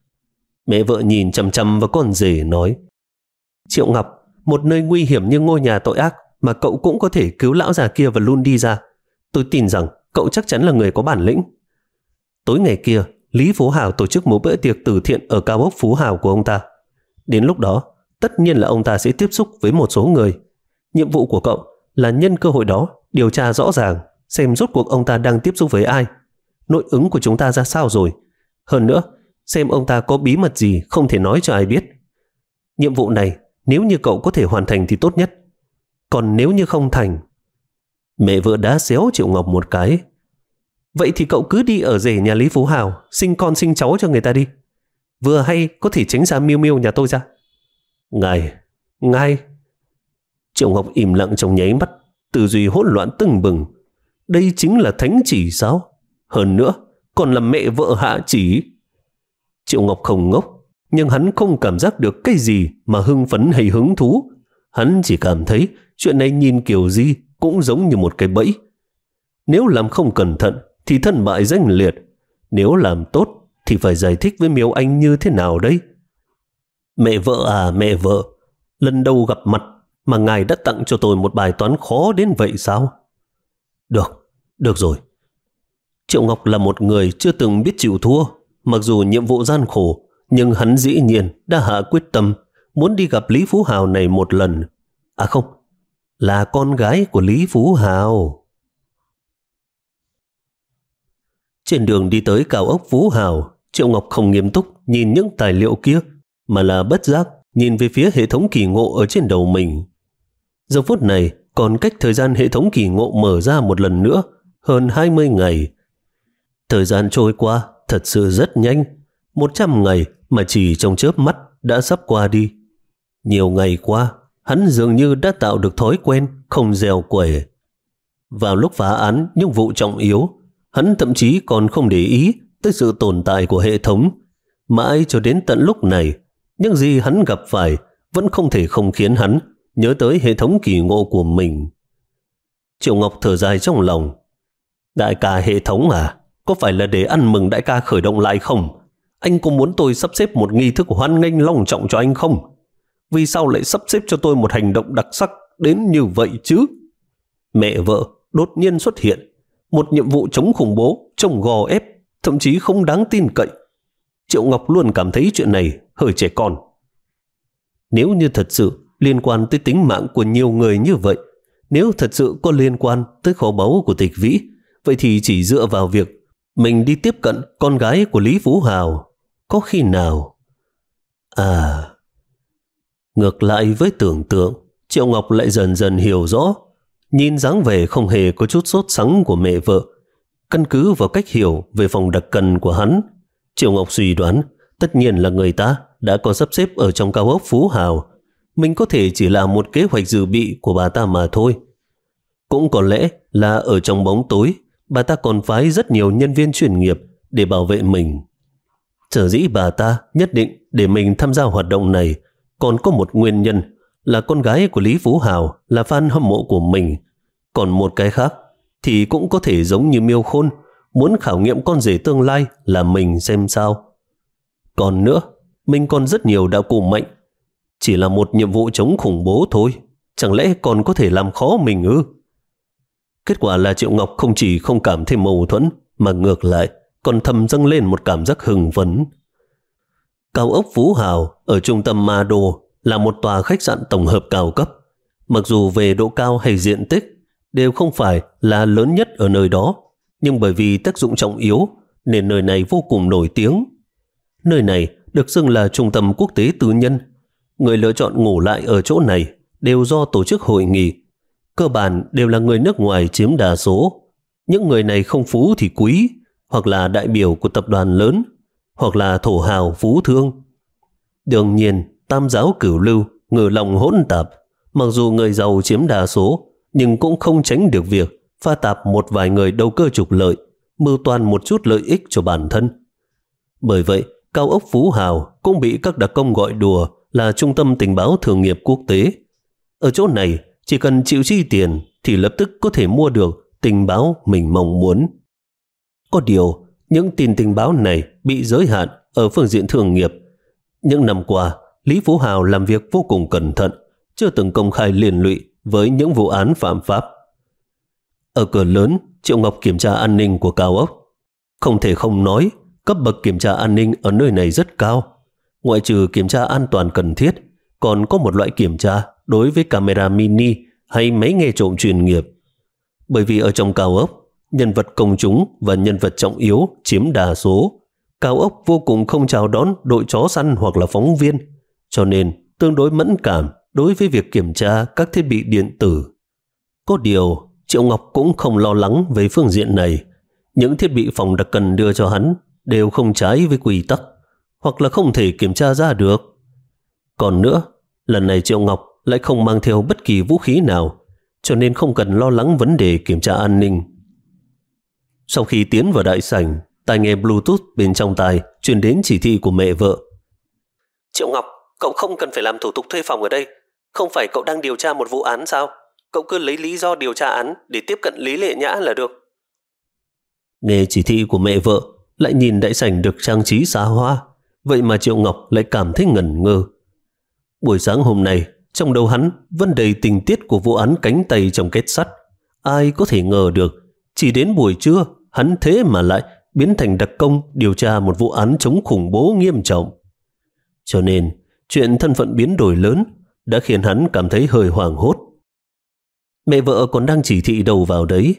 Mẹ vợ nhìn chằm chằm vào con rể nói, Triệu Ngọc, một nơi nguy hiểm như ngôi nhà tội ác mà cậu cũng có thể cứu lão già kia và luôn đi ra. Tôi tin rằng cậu chắc chắn là người có bản lĩnh. Tối ngày kia, Lý Phú Hào tổ chức một bữa tiệc từ thiện ở cao ốc Phú Hào của ông ta. Đến lúc đó, tất nhiên là ông ta sẽ tiếp xúc với một số người. Nhiệm vụ của cậu là nhân cơ hội đó điều tra rõ ràng, xem rốt cuộc ông ta đang tiếp xúc với ai, nội ứng của chúng ta ra sao rồi. Hơn nữa, xem ông ta có bí mật gì không thể nói cho ai biết. Nhiệm vụ này, nếu như cậu có thể hoàn thành thì tốt nhất. Còn nếu như không thành... Mẹ vợ đã xéo Triệu Ngọc một cái. Vậy thì cậu cứ đi ở rể nhà Lý Phú Hào, sinh con sinh cháu cho người ta đi. Vừa hay có thể tránh ra miêu miêu nhà tôi ra. Ngài, ngài... Triệu Ngọc im lặng trong nháy mắt, tư duy hỗn loạn tưng bừng. Đây chính là thánh chỉ sao? Hơn nữa, còn là mẹ vợ hạ chỉ. Triệu Ngọc không ngốc, nhưng hắn không cảm giác được cái gì mà hưng phấn hay hứng thú. Hắn chỉ cảm thấy chuyện này nhìn kiểu gì cũng giống như một cái bẫy. Nếu làm không cẩn thận thì thân bại danh liệt. Nếu làm tốt thì phải giải thích với Miêu Anh như thế nào đây? Mẹ vợ à mẹ vợ, lần đầu gặp mặt mà ngài đã tặng cho tôi một bài toán khó đến vậy sao? Được, được rồi. Triệu Ngọc là một người chưa từng biết chịu thua. Mặc dù nhiệm vụ gian khổ, nhưng hắn dĩ nhiên đã hạ quyết tâm muốn đi gặp Lý Phú Hào này một lần. À không, là con gái của Lý Phú Hào. Trên đường đi tới cao ốc Phú Hào, Triệu Ngọc không nghiêm túc nhìn những tài liệu kia, mà là bất giác nhìn về phía hệ thống kỳ ngộ ở trên đầu mình. Giờ phút này còn cách thời gian hệ thống kỳ ngộ mở ra một lần nữa hơn hai mươi ngày. Thời gian trôi qua thật sự rất nhanh. một trăm ngày mà chỉ trong chớp mắt đã sắp qua đi. Nhiều ngày qua, hắn dường như đã tạo được thói quen không gieo quẻ. Vào lúc phá án những vụ trọng yếu, hắn thậm chí còn không để ý tới sự tồn tại của hệ thống. Mãi cho đến tận lúc này, những gì hắn gặp phải vẫn không thể không khiến hắn nhớ tới hệ thống kỳ ngộ của mình. Triệu Ngọc thở dài trong lòng. Đại ca hệ thống à? Có phải là để ăn mừng đại ca khởi động lại không? Anh có muốn tôi sắp xếp một nghi thức hoan nghênh long trọng cho anh không? Vì sao lại sắp xếp cho tôi một hành động đặc sắc đến như vậy chứ? Mẹ vợ đột nhiên xuất hiện. Một nhiệm vụ chống khủng bố, chống gò ép, thậm chí không đáng tin cậy. Triệu Ngọc luôn cảm thấy chuyện này hơi trẻ con. Nếu như thật sự liên quan tới tính mạng của nhiều người như vậy, nếu thật sự có liên quan tới kho báu của Tịch Vĩ, vậy thì chỉ dựa vào việc mình đi tiếp cận con gái của Lý Phú Hào, có khi nào... À... Ngược lại với tưởng tượng, Triệu Ngọc lại dần dần hiểu rõ. Nhìn dáng vẻ không hề có chút sốt sắng của mẹ vợ, căn cứ vào cách hiểu về phòng đặc cần của hắn, Triệu Ngọc suy đoán tất nhiên là người ta đã có sắp xếp ở trong cao ốc Phú Hào. Mình có thể chỉ là một kế hoạch dự bị của bà ta mà thôi. Cũng có lẽ là ở trong bóng tối, bà ta còn phái rất nhiều nhân viên chuyên nghiệp để bảo vệ mình. Sở dĩ bà ta nhất định để mình tham gia hoạt động này còn có một nguyên nhân là con gái của Lý Phú Hào là fan hâm mộ của mình. Còn một cái khác thì cũng có thể giống như Miêu Khôn, muốn khảo nghiệm con rể tương lai là mình xem sao. Còn nữa, mình còn rất nhiều đạo cụ mạnh. Chỉ là một nhiệm vụ chống khủng bố thôi, chẳng lẽ còn có thể làm khó mình ư? Kết quả là Triệu Ngọc không chỉ không cảm thấy mâu thuẫn, mà ngược lại còn thầm dâng lên một cảm giác hưng phấn. Cao ốc Phú Hào ở trung tâm Ma Đô là một tòa khách sạn tổng hợp cao cấp. Mặc dù về độ cao hay diện tích đều không phải là lớn nhất ở nơi đó, nhưng bởi vì tác dụng trọng yếu nên nơi này vô cùng nổi tiếng. Nơi này được xưng là trung tâm quốc tế tư nhân. Người lựa chọn ngủ lại ở chỗ này đều do tổ chức hội nghị. Cơ bản đều là người nước ngoài chiếm đa số. Những người này không phú thì quý, hoặc là đại biểu của tập đoàn lớn, hoặc là thổ hào phú thương. Đương nhiên, tam giáo cửu lưu, ngừ lòng hỗn tạp. Mặc dù người giàu chiếm đa số, nhưng cũng không tránh được việc pha tạp một vài người đầu cơ trục lợi, mưu toan một chút lợi ích cho bản thân. Bởi vậy, cao ốc Phú Hào cũng bị các đặc công gọi đùa là trung tâm tình báo thương nghiệp quốc tế. Ở chỗ này, chỉ cần chịu chi tiền thì lập tức có thể mua được tình báo mình mong muốn. Có điều, những tin tình báo này bị giới hạn ở phương diện thương nghiệp. Những năm qua, Lý Phú Hào làm việc vô cùng cẩn thận, chưa từng công khai liên lụy với những vụ án phạm pháp. Ở cửa lớn, Triệu Ngọc kiểm tra an ninh của cao ốc. Không thể không nói, cấp bậc kiểm tra an ninh ở nơi này rất cao. Ngoại trừ kiểm tra an toàn cần thiết, còn có một loại kiểm tra đối với camera mini hay máy nghe trộm chuyên nghiệp. Bởi vì ở trong cao ốc, nhân vật công chúng và nhân vật trọng yếu chiếm đa số. Cao ốc vô cùng không chào đón đội chó săn hoặc là phóng viên, cho nên tương đối mẫn cảm đối với việc kiểm tra các thiết bị điện tử. Có điều, Triệu Ngọc cũng không lo lắng về phương diện này. Những thiết bị phòng đặc cần đưa cho hắn đều không trái với quy tắc, hoặc là không thể kiểm tra ra được. Còn nữa, lần này Triệu Ngọc lại không mang theo bất kỳ vũ khí nào, cho nên không cần lo lắng vấn đề kiểm tra an ninh. Sau khi tiến vào đại sảnh, tai nghe Bluetooth bên trong tai truyền đến chỉ thị của mẹ vợ. Triệu Ngọc, cậu không cần phải làm thủ tục thuê phòng ở đây. Không phải cậu đang điều tra một vụ án sao? Cậu cứ lấy lý do điều tra án để tiếp cận Lý Lệ Nhã là được. Nghe chỉ thị của mẹ vợ, lại nhìn đại sảnh được trang trí xa hoa, vậy mà Triệu Ngọc lại cảm thấy ngẩn ngơ. Buổi sáng hôm nay, trong đầu hắn vẫn đầy tình tiết của vụ án cánh tay trong kết sắt. Ai có thể ngờ được, chỉ đến buổi trưa, hắn thế mà lại biến thành đặc công điều tra một vụ án chống khủng bố nghiêm trọng. Cho nên, chuyện thân phận biến đổi lớn đã khiến hắn cảm thấy hơi hoảng hốt. Mẹ vợ còn đang chỉ thị đầu vào đấy.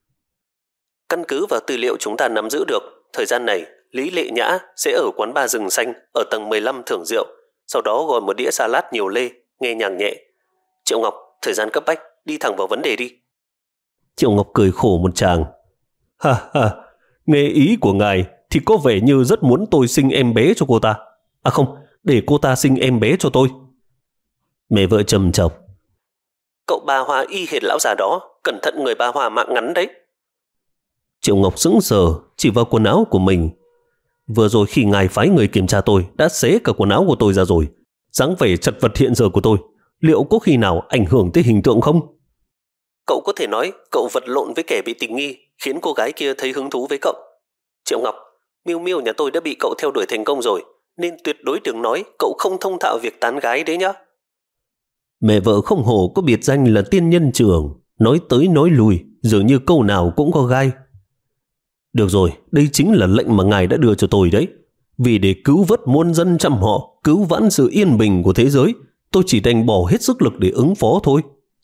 Căn cứ vào tư liệu chúng ta nắm giữ được, thời gian này Lý Lệ Nhã sẽ ở quán bar Rừng Xanh ở tầng mười lăm thưởng rượu, sau đó gọi một đĩa salad nhiều lê, nghe nhạc nhẹ. Triệu Ngọc, thời gian cấp bách, đi thẳng vào vấn đề đi. Triệu Ngọc cười khổ một tràng. Ha ha, nghe ý của ngài thì có vẻ như rất muốn tôi sinh em bé cho cô ta. À không, để cô ta sinh em bé cho tôi. Mẹ vợ trầm chọc. Cậu Ba Hoa y hệt lão già đó, cẩn thận người Ba Hoa mạng ngắn đấy. Triệu Ngọc sững sờ chỉ vào quần áo của mình. Vừa rồi khi ngài phái người kiểm tra tôi đã xé cả quần áo của tôi ra rồi. Dáng vẻ chật vật hiện giờ của tôi liệu có khi nào ảnh hưởng tới hình tượng không? Cậu có thể nói cậu vật lộn với kẻ bị tình nghi khiến cô gái kia thấy hứng thú với cậu. Triệu Ngọc, Miêu Miêu nhà tôi đã bị cậu theo đuổi thành công rồi, nên tuyệt đối đừng nói cậu không thông thạo việc tán gái đấy nhá. Mẹ vợ không hổ có biệt danh là tiên nhân trưởng, nói tới nói lui dường như câu nào cũng có gai. Được rồi, đây chính là lệnh mà ngài đã đưa cho tôi đấy. Vì để cứu vớt muôn dân trăm họ, cứu vãn sự yên bình của thế giới, tôi chỉ đành bỏ hết sức lực để ứng phó thôi.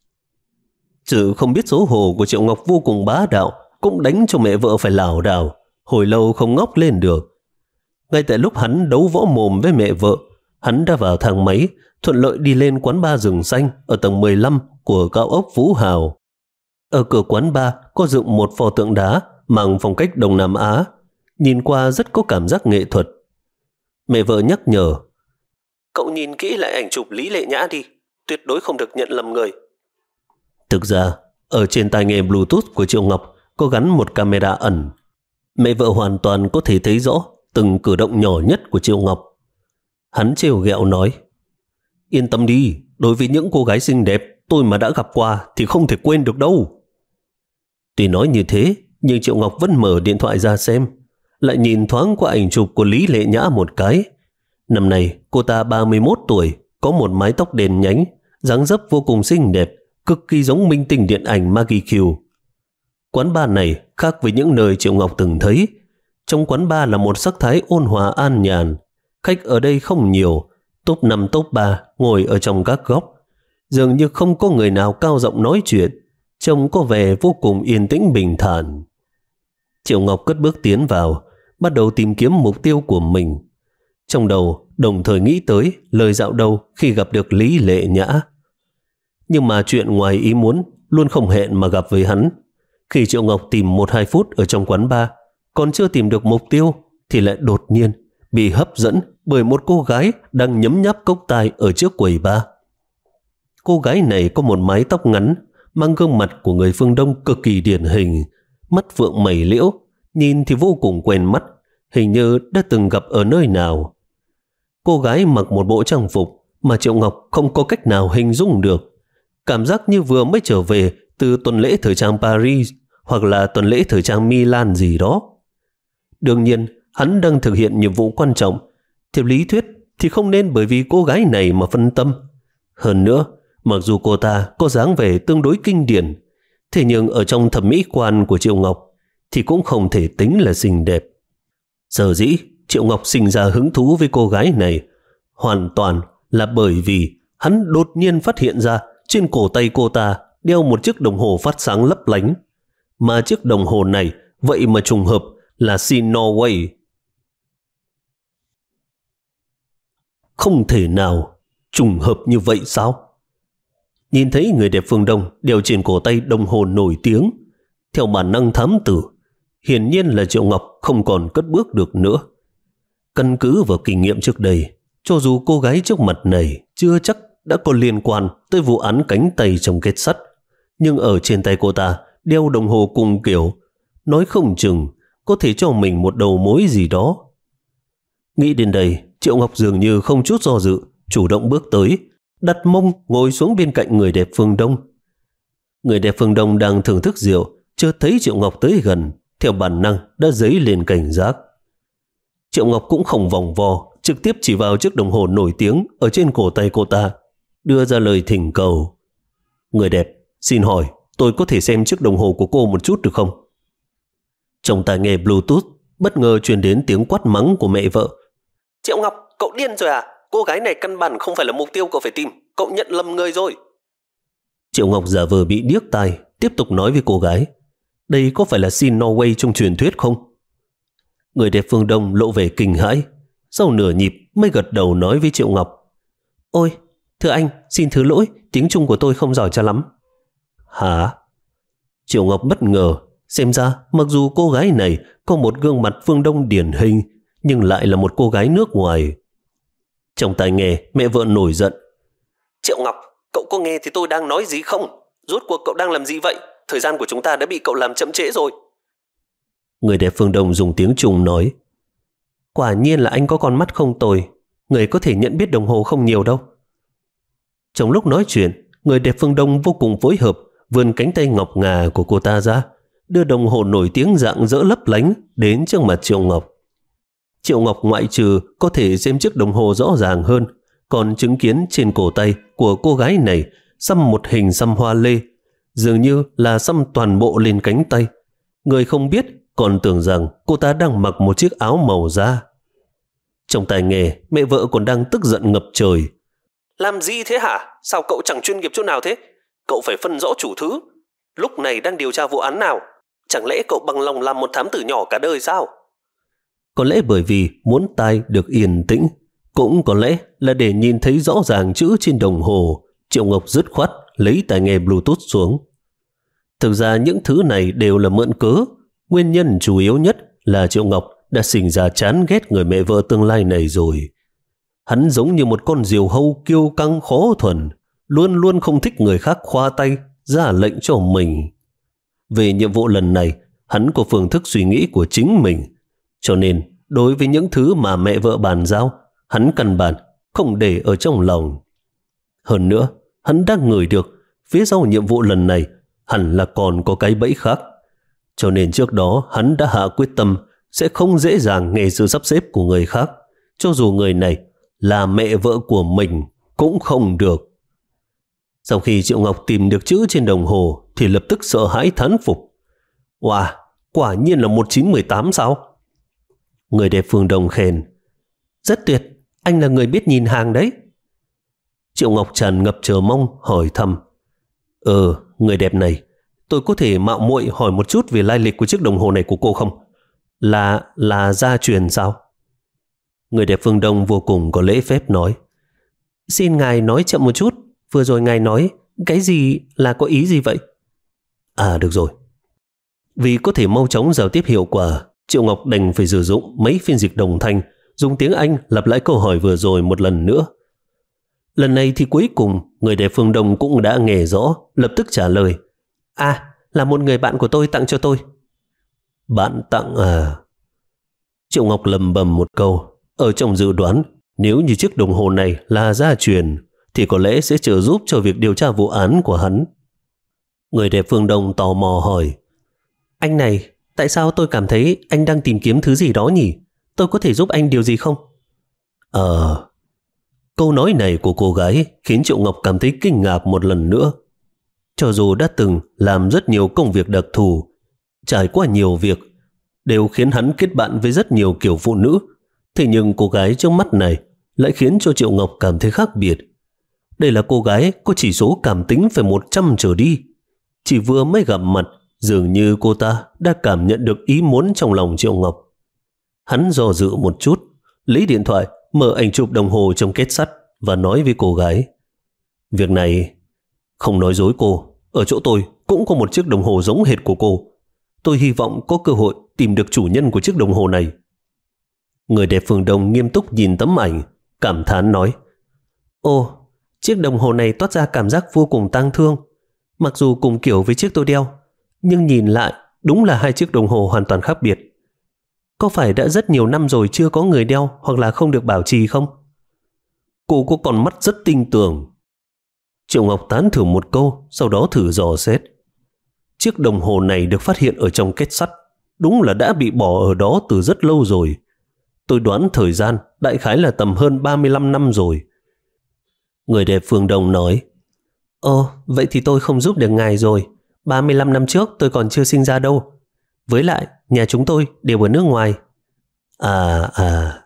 Sự không biết xấu hổ của Triệu Ngọc vô cùng bá đạo, cũng đánh cho mẹ vợ phải lảo đảo, hồi lâu không ngóc lên được. Ngay tại lúc hắn đấu võ mồm với mẹ vợ, hắn đã vào thang máy, thuận lợi đi lên quán bar rừng xanh ở tầng mười lăm của cao ốc Phú Hào. Ở cửa quán bar có dựng một pho tượng đá mang phong cách Đông Nam Á, nhìn qua rất có cảm giác nghệ thuật. Mẹ vợ nhắc nhở. Cậu nhìn kỹ lại ảnh chụp Lý Lệ Nhã đi, tuyệt đối không được nhận lầm người. Thực ra, ở trên tai nghe Bluetooth của Triệu Ngọc có gắn một camera ẩn. Mẹ vợ hoàn toàn có thể thấy rõ từng cử động nhỏ nhất của Triệu Ngọc. Hắn trêu ghẹo nói, yên tâm đi, đối với những cô gái xinh đẹp tôi mà đã gặp qua thì không thể quên được đâu. Tuy nói như thế, nhưng Triệu Ngọc vẫn mở điện thoại ra xem, lại nhìn thoáng qua ảnh chụp của Lý Lệ Nhã một cái. Năm nay cô ta ba mươi mốt tuổi, có một mái tóc đen nhánh, dáng dấp vô cùng xinh đẹp, cực kỳ giống minh tinh điện ảnh Maggie Q. Quán bar này khác với những nơi Triệu Ngọc từng thấy. Trong quán bar là một sắc thái ôn hòa an nhàn. Khách ở đây không nhiều, top năm top ba ngồi ở trong các góc. Dường như không có người nào cao giọng nói chuyện, trông có vẻ vô cùng yên tĩnh bình thản. Triệu Ngọc cất bước tiến vào, bắt đầu tìm kiếm mục tiêu của mình. Trong đầu đồng thời nghĩ tới lời dạo đầu khi gặp được Lý Lệ Nhã. Nhưng mà chuyện ngoài ý muốn luôn không hẹn mà gặp với hắn. Khi Triệu Ngọc tìm một hai phút ở trong quán bar, còn chưa tìm được mục tiêu thì lại đột nhiên bị hấp dẫn bởi một cô gái đang nhấm nháp cốc tai ở trước quầy bar. Cô gái này có một mái tóc ngắn, mang gương mặt của người phương Đông cực kỳ điển hình, mắt phượng mày liễu, nhìn thì vô cùng quen mắt, hình như đã từng gặp ở nơi nào. Cô gái mặc một bộ trang phục mà Triệu Ngọc không có cách nào hình dung được, cảm giác như vừa mới trở về từ tuần lễ thời trang Paris hoặc là tuần lễ thời trang Milan gì đó. Đương nhiên, hắn đang thực hiện nhiệm vụ quan trọng, theo lý thuyết thì không nên bởi vì cô gái này mà phân tâm. Hơn nữa, mặc dù cô ta có dáng vẻ tương đối kinh điển, thế nhưng ở trong thẩm mỹ quan của Triệu Ngọc thì cũng không thể tính là xinh đẹp. Sở dĩ Triệu Ngọc sinh ra hứng thú với cô gái này hoàn toàn là bởi vì hắn đột nhiên phát hiện ra trên cổ tay cô ta đeo một chiếc đồng hồ phát sáng lấp lánh, mà chiếc đồng hồ này vậy mà trùng hợp là Sin Norway. Không thể nào, trùng hợp như vậy sao? Nhìn thấy người đẹp phương Đông đeo trên cổ tay đồng hồ nổi tiếng, theo bản năng thám tử, hiển nhiên là Triệu Ngọc không còn cất bước được nữa. Căn cứ vào kinh nghiệm trước đây, cho dù cô gái trước mặt này chưa chắc đã có liên quan tới vụ án cánh tay trong kết sắt, nhưng ở trên tay cô ta đeo đồng hồ cùng kiểu, nói không chừng có thể cho mình một đầu mối gì đó. Nghĩ đến đây, Triệu Ngọc dường như không chút do dự, chủ động bước tới, đặt mông ngồi xuống bên cạnh người đẹp phương Đông. Người đẹp phương Đông đang thưởng thức rượu, chợt thấy Triệu Ngọc tới gần, theo bản năng đã dấy lên cảnh giác. Triệu Ngọc cũng không vòng vo, trực tiếp chỉ vào chiếc đồng hồ nổi tiếng ở trên cổ tay cô ta, đưa ra lời thỉnh cầu. Người đẹp, xin hỏi tôi có thể xem chiếc đồng hồ của cô một chút được không? Trong tai nghe Bluetooth bất ngờ truyền đến tiếng quát mắng của mẹ vợ. Triệu Ngọc, cậu điên rồi à? Cô gái này căn bản không phải là mục tiêu cậu phải tìm, cậu nhận lầm người rồi. Triệu Ngọc giả vờ bị điếc tai, tiếp tục nói với cô gái. Đây có phải là Sin Norway trong truyền thuyết không? Người đẹp phương Đông lộ vẻ kinh hãi, sau nửa nhịp mới gật đầu nói với Triệu Ngọc. Ôi, thưa anh, xin thứ lỗi, tiếng Trung của tôi không giỏi cho lắm. Hả? Triệu Ngọc bất ngờ, xem ra mặc dù cô gái này có một gương mặt phương Đông điển hình, nhưng lại là một cô gái nước ngoài. Trong tai nghe, mẹ vợ nổi giận. Triệu Ngọc, cậu có nghe thì tôi đang nói gì không? Rốt cuộc cậu đang làm gì vậy? Thời gian của chúng ta đã bị cậu làm chậm trễ rồi. Người đẹp phương Đông dùng tiếng Trung nói. Quả nhiên là anh có con mắt không tồi. Người có thể nhận biết đồng hồ không nhiều đâu. Trong lúc nói chuyện, người đẹp phương Đông vô cùng phối hợp, vươn cánh tay ngọc ngà của cô ta ra, đưa đồng hồ nổi tiếng rạng rỡ lấp lánh đến trước mặt Triệu Ngọc. Triệu Ngọc ngoại trừ có thể xem chiếc đồng hồ rõ ràng hơn, còn chứng kiến trên cổ tay của cô gái này xăm một hình xăm hoa lê, dường như là xăm toàn bộ lên cánh tay. Người không biết còn tưởng rằng cô ta đang mặc một chiếc áo màu da. Trong tai nghe, mẹ vợ còn đang tức giận ngập trời. Làm gì thế hả? Sao cậu chẳng chuyên nghiệp chỗ nào thế? Cậu phải phân rõ chủ thứ. Lúc này đang điều tra vụ án nào? Chẳng lẽ cậu bằng lòng làm một thám tử nhỏ cả đời sao? Có lẽ bởi vì muốn tai được yên tĩnh, cũng có lẽ là để nhìn thấy rõ ràng chữ trên đồng hồ, Triệu Ngọc dứt khoát lấy tai nghe Bluetooth xuống. Thực ra những thứ này đều là mượn cớ. Nguyên nhân chủ yếu nhất là Triệu Ngọc đã sinh ra chán ghét người mẹ vợ tương lai này rồi. Hắn giống như một con diều hâu kiêu căng khó thuần, luôn luôn không thích người khác khoa tay ra lệnh cho mình. Về nhiệm vụ lần này, hắn có phương thức suy nghĩ của chính mình, cho nên đối với những thứ mà mẹ vợ bàn giao, hắn căn bản không để ở trong lòng. Hơn nữa, hắn đã ngửi được phía sau nhiệm vụ lần này hẳn là còn có cái bẫy khác, cho nên trước đó hắn đã hạ quyết tâm sẽ không dễ dàng nghe sự sắp xếp của người khác, cho dù người này là mẹ vợ của mình cũng không được. Sau khi Triệu Ngọc tìm được chữ trên đồng hồ thì lập tức sợ hãi thán phục. Wow, quả nhiên là một chín một tám sao? Người đẹp phương Đông khen. Rất tuyệt, anh là người biết nhìn hàng đấy. Triệu Ngọc tràn ngập chờ mong hỏi thăm. Ờ, người đẹp này, tôi có thể mạo muội hỏi một chút về lai lịch của chiếc đồng hồ này của cô không? Là, là gia truyền sao? Người đẹp phương Đông vô cùng có lễ phép nói. Xin ngài nói chậm một chút, vừa rồi ngài nói cái gì là có ý gì vậy? À được rồi. Vì có thể mau chóng giao tiếp hiệu quả, Triệu Ngọc đành phải sử dụng mấy phiên dịch đồng thanh, dùng tiếng Anh lặp lại câu hỏi vừa rồi một lần nữa. Lần này thì cuối cùng, người đẹp phương Đông cũng đã nghe rõ, lập tức trả lời. À, là một người bạn của tôi tặng cho tôi. Bạn tặng à? Triệu Ngọc lầm bầm một câu. Ở trong dự đoán, nếu như chiếc đồng hồ này là gia truyền, thì có lẽ sẽ trợ giúp cho việc điều tra vụ án của hắn. Người đẹp phương Đông tò mò hỏi. Anh này, tại sao tôi cảm thấy anh đang tìm kiếm thứ gì đó nhỉ? Tôi có thể giúp anh điều gì không? Ờ... Câu nói này của cô gái khiến Triệu Ngọc cảm thấy kinh ngạc một lần nữa. Cho dù đã từng làm rất nhiều công việc đặc thù, trải qua nhiều việc, đều khiến hắn kết bạn với rất nhiều kiểu phụ nữ, thế nhưng cô gái trước mắt này lại khiến cho Triệu Ngọc cảm thấy khác biệt. Đây là cô gái có chỉ số cảm tính phải một trăm trở đi. Chỉ vừa mới gặp mặt, dường như cô ta đã cảm nhận được ý muốn trong lòng Triệu Ngọc. Hắn do dự một chút, lấy điện thoại, mở ảnh chụp đồng hồ trong kết sắt và nói với cô gái. Việc này không nói dối cô, ở chỗ tôi cũng có một chiếc đồng hồ giống hệt của cô. Tôi hy vọng có cơ hội tìm được chủ nhân của chiếc đồng hồ này. Người đẹp phương Đông nghiêm túc nhìn tấm ảnh, cảm thán nói. Ồ, chiếc đồng hồ này toát ra cảm giác vô cùng tang thương. Mặc dù cùng kiểu với chiếc tôi đeo, nhưng nhìn lại đúng là hai chiếc đồng hồ hoàn toàn khác biệt. Có phải đã rất nhiều năm rồi chưa có người đeo hoặc là không được bảo trì không? Cô có con mắt rất tinh tường. Triệu Ngọc tán thưởng một câu, sau đó thử dò xét. Chiếc đồng hồ này được phát hiện ở trong kết sắt, đúng là đã bị bỏ ở đó từ rất lâu rồi. Tôi đoán thời gian đại khái là tầm hơn ba mươi lăm năm rồi. Người đẹp phương Đông nói. Ồ, vậy thì tôi không giúp được ngài rồi. ba mươi lăm năm trước tôi còn chưa sinh ra đâu. Với lại, nhà chúng tôi đều ở nước ngoài. À, à.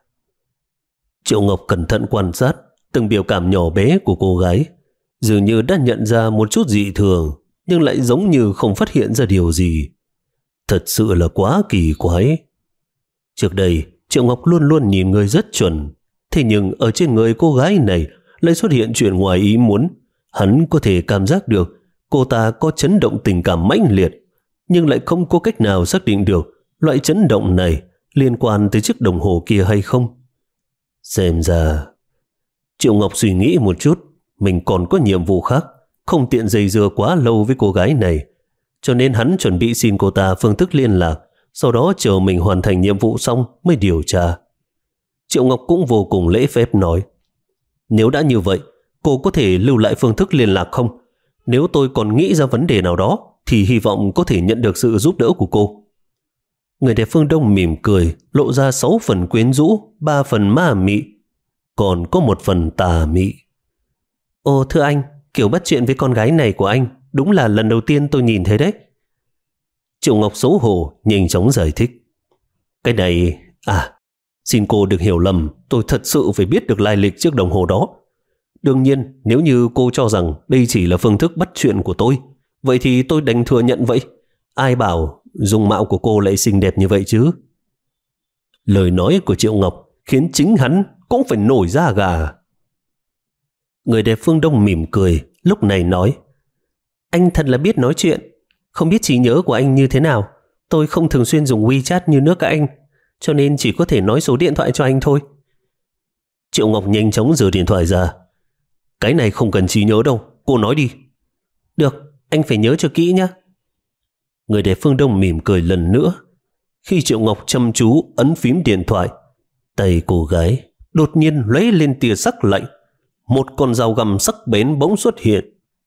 Triệu Ngọc cẩn thận quan sát từng biểu cảm nhỏ bé của cô gái. Dường như đã nhận ra một chút dị thường, nhưng lại giống như không phát hiện ra điều gì. Thật sự là quá kỳ quái. Trước đây, Triệu Ngọc luôn luôn nhìn người rất chuẩn. Thế nhưng ở trên người cô gái này lại xuất hiện chuyện ngoài ý muốn. Hắn có thể cảm giác được cô ta có chấn động tình cảm mãnh liệt, nhưng lại không có cách nào xác định được loại chấn động này liên quan tới chiếc đồng hồ kia hay không. Xem ra, Triệu Ngọc suy nghĩ một chút, mình còn có nhiệm vụ khác, không tiện dây dưa quá lâu với cô gái này, cho nên hắn chuẩn bị xin cô ta phương thức liên lạc, sau đó chờ mình hoàn thành nhiệm vụ xong mới điều tra. Triệu Ngọc cũng vô cùng lễ phép nói, nếu đã như vậy, cô có thể lưu lại phương thức liên lạc không? Nếu tôi còn nghĩ ra vấn đề nào đó, thì hy vọng có thể nhận được sự giúp đỡ của cô. Người đẹp phương Đông mỉm cười, lộ ra sáu phần quyến rũ, ba phần ma mị, còn có một phần tà mị. Ồ thưa anh, kiểu bắt chuyện với con gái này của anh đúng là lần đầu tiên tôi nhìn thấy đấy. Triệu Ngọc xấu hổ nhanh chóng giải thích. Cái này, à, xin cô đừng hiểu lầm, tôi thật sự phải biết được lai lịch chiếc đồng hồ đó. Đương nhiên, nếu như cô cho rằng đây chỉ là phương thức bắt chuyện của tôi, vậy thì tôi đành thừa nhận vậy. Ai bảo dung mạo của cô lại xinh đẹp như vậy chứ? Lời nói của Triệu Ngọc khiến chính hắn cũng phải nổi da gà. Người đẹp phương Đông mỉm cười, lúc này nói, anh thật là biết nói chuyện. Không biết trí nhớ của anh như thế nào. Tôi không thường xuyên dùng WeChat như nước các anh, cho nên chỉ có thể nói số điện thoại cho anh thôi. Triệu Ngọc nhanh chóng giơ điện thoại ra. Cái này không cần trí nhớ đâu, cô nói đi. Được, anh phải nhớ cho kỹ nhé. Người đẹp phương Đông mỉm cười lần nữa. Khi Triệu Ngọc chăm chú ấn phím điện thoại, tay cô gái đột nhiên lóe lên tia sắc lạnh. Một con dao găm sắc bén bỗng xuất hiện.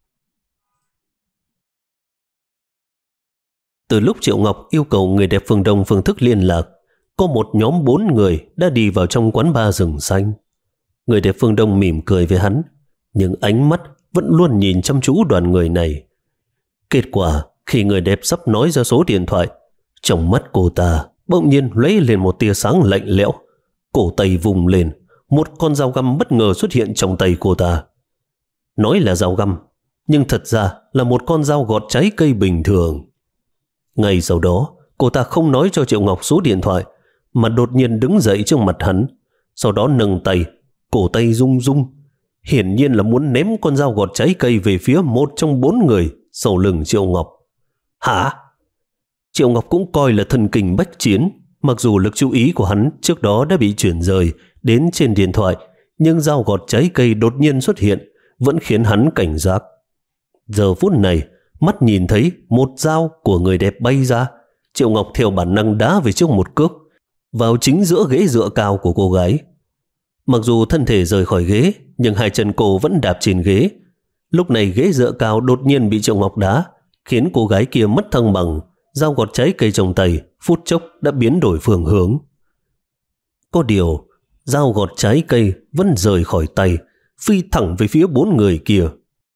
Từ lúc Triệu Ngọc yêu cầu người đẹp phương Đông phương thức liên lạc, có một nhóm bốn người đã đi vào trong quán bar rừng xanh. Người đẹp phương Đông mỉm cười với hắn, nhưng ánh mắt vẫn luôn nhìn chăm chú đoàn người này. Kết quả, khi người đẹp sắp nói ra số điện thoại, trong mắt cô ta bỗng nhiên lóe lên một tia sáng lạnh lẽo. Cổ tay vùng lên, một con dao găm bất ngờ xuất hiện trong tay cô ta. Nói là dao găm, nhưng thật ra là một con dao gọt trái cây bình thường. Ngay sau đó, cô ta không nói cho Triệu Ngọc số điện thoại, mà đột nhiên đứng dậy trước mặt hắn, sau đó nâng tay, cổ tay rung rung, hiển nhiên là muốn ném con dao gọt trái cây về phía một trong bốn người sau lưng Triệu Ngọc. Hả? Triệu Ngọc cũng coi là thần kinh bách chiến, mặc dù lực chú ý của hắn trước đó đã bị chuyển rời đến trên điện thoại, nhưng dao gọt trái cây đột nhiên xuất hiện vẫn khiến hắn cảnh giác. Giờ phút này, mắt nhìn thấy một dao của người đẹp bay ra, Triệu Ngọc theo bản năng đá về trước một cước, vào chính giữa ghế dựa cao của cô gái. Mặc dù thân thể rời khỏi ghế, nhưng hai chân cô vẫn đạp trên ghế. Lúc này ghế dựa cao đột nhiên bị Triệu Ngọc đá, khiến cô gái kia mất thăng bằng, dao gọt trái cây trong tay phút chốc đã biến đổi phương hướng. Có điều, dao gọt trái cây vẫn rời khỏi tay, phi thẳng về phía bốn người kia.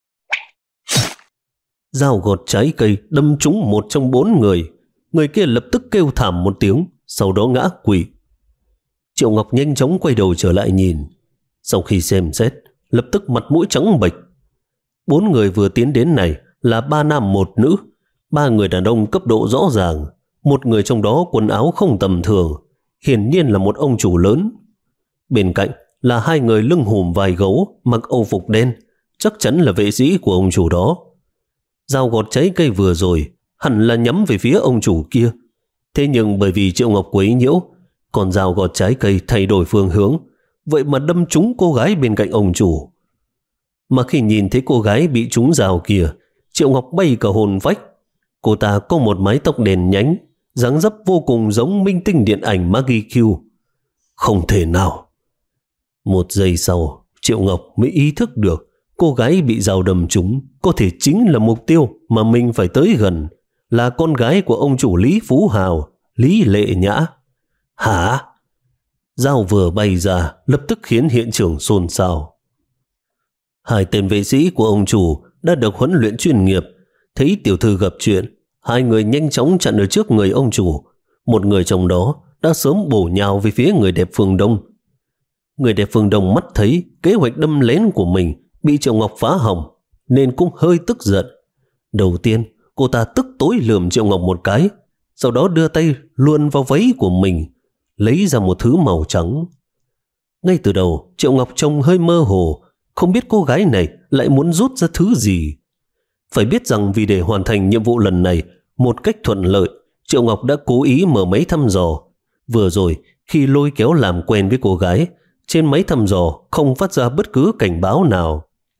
Dao gọt trái cây đâm trúng một trong bốn người, người kia lập tức kêu thảm một tiếng, sau đó ngã quỵ. Triệu Ngọc nhanh chóng quay đầu trở lại nhìn. Sau khi xem xét, lập tức mặt mũi trắng bệch. Bốn người vừa tiến đến này là ba nam một nữ, ba người đàn ông cấp độ rõ ràng. Một người trong đó quần áo không tầm thường, hiển nhiên là một ông chủ lớn. Bên cạnh là hai người lưng hùm vai gấu, mặc âu phục đen, chắc chắn là vệ sĩ của ông chủ đó. Dao gọt trái cây vừa rồi hẳn là nhắm về phía ông chủ kia. Thế nhưng bởi vì Triệu Ngọc quấy nhiễu, còn dao gọt trái cây thay đổi phương hướng, vậy mà đâm trúng cô gái bên cạnh ông chủ. Mà khi nhìn thấy cô gái bị trúng dao kia, Triệu Ngọc bay cả hồn vách. Cô ta có một mái tóc đen nhánh, dáng dấp vô cùng giống minh tinh điện ảnh Maggie Q. Không thể nào. Một giây sau, Triệu Ngọc mới ý thức được cô gái bị dao đâm trúng có thể chính là mục tiêu mà mình phải tới gần, là con gái của ông chủ Lý Phú Hào, Lý Lệ Nhã. Hả? Dao vừa bay ra lập tức khiến hiện trường xôn xao. Hai tên vệ sĩ của ông chủ đã được huấn luyện chuyên nghiệp, thấy tiểu thư gặp chuyện, hai người nhanh chóng chặn ở trước người ông chủ. Một người trong đó đã sớm bổ nhào về phía người đẹp phương Đông. Người đẹp phương Đông mắt thấy kế hoạch đâm lén của mình bị Triệu Ngọc phá hỏng, nên cũng hơi tức giận. Đầu tiên, cô ta tức tối lườm Triệu Ngọc một cái, sau đó đưa tay luồn vào váy của mình, lấy ra một thứ màu trắng. Ngay từ đầu, Triệu Ngọc trông hơi mơ hồ, không biết cô gái này lại muốn rút ra thứ gì. Phải biết rằng vì để hoàn thành nhiệm vụ lần này một cách thuận lợi, Triệu Ngọc đã cố ý mở máy thăm dò. Vừa rồi, khi lôi kéo làm quen với cô gái, trên máy thăm dò không phát ra bất cứ cảnh báo nào.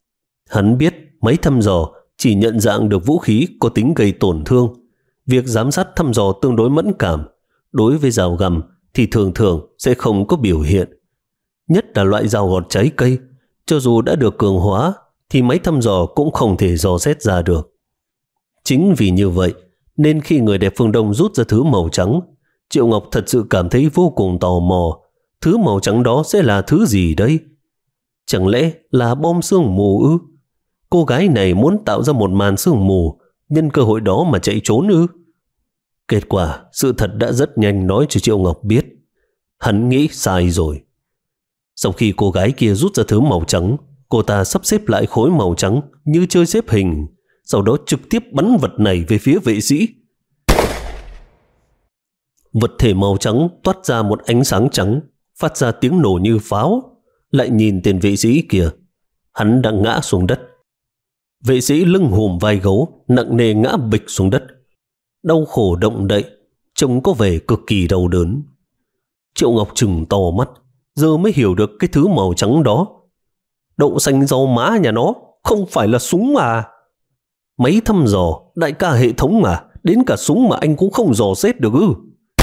Hắn biết máy thăm dò chỉ nhận dạng được vũ khí có tính gây tổn thương. Việc giám sát thăm dò tương đối mẫn cảm. Đối với dao găm thì thường thường sẽ không có biểu hiện. Nhất là loại dao gọt trái cây, cho dù đã được cường hóa thì máy thăm dò cũng không thể dò xét ra được. Chính vì như vậy nên khi người đẹp phương Đông rút ra thứ màu trắng, Triệu Ngọc thật sự cảm thấy vô cùng tò mò. Thứ màu trắng đó sẽ là thứ gì đây? Chẳng lẽ là bom sương mù ư? Cô gái này muốn tạo ra một màn sương mù, nhân cơ hội đó mà chạy trốn ư? Kết quả, sự thật đã rất nhanh nói cho Triệu Ngọc biết. Hắn nghĩ sai rồi. Sau khi cô gái kia rút ra thứ màu trắng, cô ta sắp xếp lại khối màu trắng như chơi xếp hình, sau đó trực tiếp bắn vật này về phía vệ sĩ. Vật thể màu trắng toát ra một ánh sáng trắng, phát ra tiếng nổ như pháo. Lại nhìn tên vệ sĩ kia, hắn đã ngã xuống đất. Vệ sĩ lưng hùm vai gấu, nặng nề ngã bịch xuống đất. Đau khổ động đậy, trông có vẻ cực kỳ đau đớn. Triệu Ngọc trừng to mắt, giờ mới hiểu được cái thứ màu trắng đó. Đậu xanh rau má nhà nó, không phải là súng mà. Máy thăm dò, đại ca hệ thống mà, đến cả súng mà anh cũng không dò xét được ư?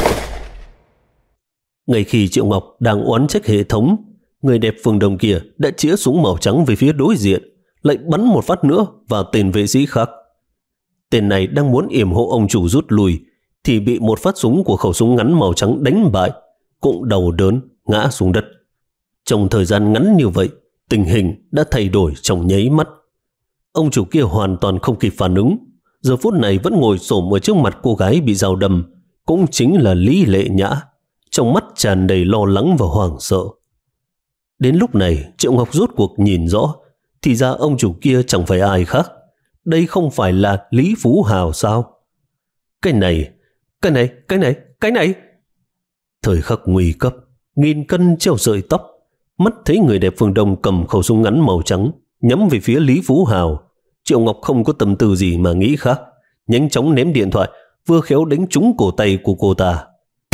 Ngay khi Triệu Ngọc đang oán trách hệ thống, người đẹp phương Đông kia đã chĩa súng màu trắng về phía đối diện, lại bắn một phát nữa vào tên vệ sĩ khác. Tên này đang muốn yểm hộ ông chủ rút lui, thì bị một phát súng của khẩu súng ngắn màu trắng đánh bại, cũng đau đớn ngã xuống đất. Trong thời gian ngắn như vậy, tình hình đã thay đổi trong nháy mắt. Ông chủ kia hoàn toàn không kịp phản ứng, giờ phút này vẫn ngồi xổm ở trước mặt cô gái bị dao đâm, cũng chính là Lý Lệ Nhã, trong mắt tràn đầy lo lắng và hoảng sợ. Đến lúc này, Triệu Ngọc rốt cuộc nhìn rõ, thì ra ông chủ kia chẳng phải ai khác. Đây không phải là Lý Phú Hào sao? Cái này, cái này, cái này, cái này. Thời khắc nguy cấp, nghìn cân treo sợi tóc, mắt thấy người đẹp phương Đông cầm khẩu súng ngắn màu trắng nhắm về phía Lý Phú Hào. Triệu Ngọc không có tâm tư gì mà nghĩ khác, nhanh chóng ném điện thoại, vừa khéo đánh trúng cổ tay của cô ta.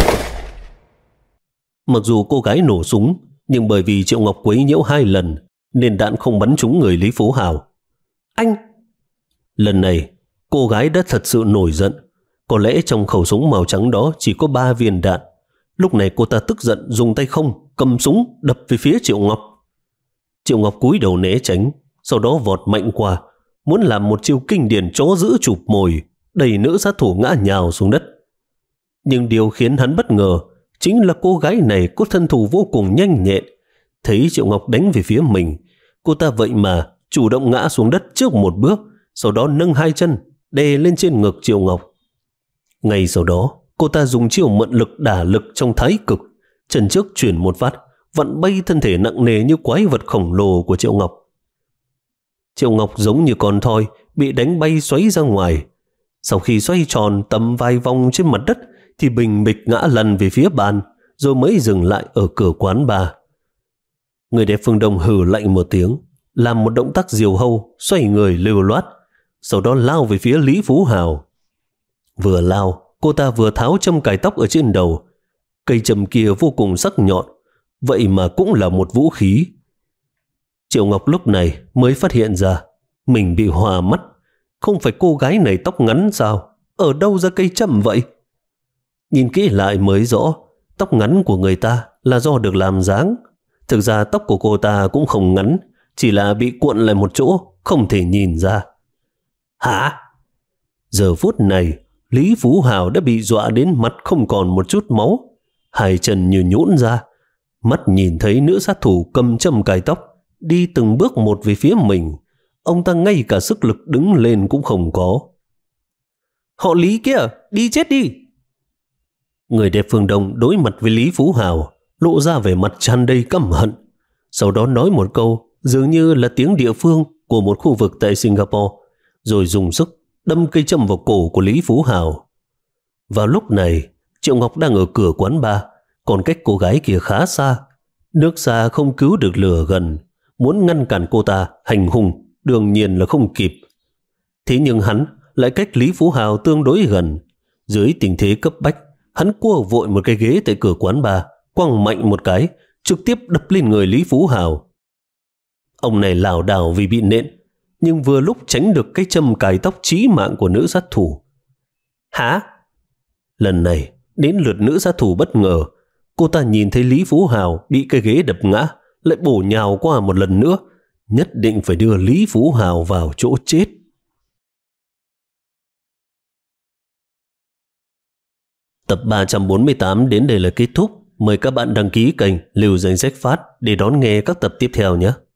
Mặc dù cô gái nổ súng, nhưng bởi vì Triệu Ngọc quấy nhiễu hai lần nên đạn không bắn trúng người Lý Phú Hào. Anh! Lần này, cô gái đã thật sự nổi giận. Có lẽ trong khẩu súng màu trắng đó chỉ có ba viên đạn. Lúc này cô ta tức giận dùng tay không cầm súng đập về phía Triệu Ngọc. Triệu Ngọc cúi đầu né tránh, sau đó vọt mạnh qua, muốn làm một chiêu kinh điển chó giữ chụp mồi, đẩy nữ sát thủ ngã nhào xuống đất. Nhưng điều khiến hắn bất ngờ chính là cô gái này có thân thủ vô cùng nhanh nhẹn. Thấy Triệu Ngọc đánh về phía mình, cô ta vậy mà chủ động ngã xuống đất trước một bước, sau đó nâng hai chân đè lên trên ngực Triệu Ngọc. Ngay sau đó, cô ta dùng chiêu mượn lực đả lực trong thái cực, chân trước chuyển một phát, vặn bay thân thể nặng nề như quái vật khổng lồ của Triệu Ngọc. Triệu Ngọc giống như con thoi bị đánh bay xoáy ra ngoài. Sau khi xoay tròn tầm vài vòng trên mặt đất thì bình bịch ngã lăn về phía bàn, rồi mới dừng lại ở cửa quán bar. Người đẹp phương Đông hừ lạnh một tiếng, làm một động tác diều hâu, xoay người lưu loát, sau đó lao về phía Lý Phú Hào. Vừa lao, cô ta vừa tháo châm cài tóc ở trên đầu. Cây châm kia vô cùng sắc nhọn, vậy mà cũng là một vũ khí. Triệu Ngọc lúc này mới phát hiện ra mình bị hòa mắt. Không phải cô gái này tóc ngắn sao? Ở đâu ra cây châm vậy? Nhìn kỹ lại mới rõ, tóc ngắn của người ta là do được làm dáng. Thực ra tóc của cô ta cũng không ngắn, chỉ là bị cuộn lại một chỗ, không thể nhìn ra. Hả? Giờ phút này, Lý Phú Hào đã bị dọa đến mặt không còn một chút máu, hai chân như nhũn ra. Mắt nhìn thấy nữ sát thủ cầm châm cài tóc, đi từng bước một về phía mình. Ông ta ngay cả sức lực đứng lên cũng không có. Họ Lý kia, đi chết đi! Người đẹp phương Đông đối mặt với Lý Phú Hào, lộ ra vẻ mặt tràn đầy căm hận. Sau đó nói một câu dường như là tiếng địa phương của một khu vực tại Singapore, rồi dùng sức đâm cây châm vào cổ của Lý Phú Hào. Vào lúc này, Triệu Ngọc đang ở cửa quán bar, còn cách cô gái kia khá xa. Nước xa không cứu được lửa gần, muốn ngăn cản cô ta hành hung đương nhiên là không kịp. Thế nhưng hắn lại cách Lý Phú Hào tương đối gần. Dưới tình thế cấp bách, hắn cua vội một cái ghế tại cửa quán bar, quăng mạnh một cái, trực tiếp đập lên người Lý Phú Hào. Ông này lảo đảo vì bị nện, nhưng vừa lúc tránh được cái châm cài tóc chí mạng của nữ sát thủ. Hả? Lần này, đến lượt nữ sát thủ bất ngờ. Cô ta nhìn thấy Lý Phú Hào bị cái ghế đập ngã, lại bổ nhào qua một lần nữa. Nhất định phải đưa Lý Phú Hào vào chỗ chết. Tập ba trăm bốn mươi tám đến đây là kết thúc. Mời các bạn đăng ký kênh Lưu Danh Sách Phát để đón nghe các tập tiếp theo nhé.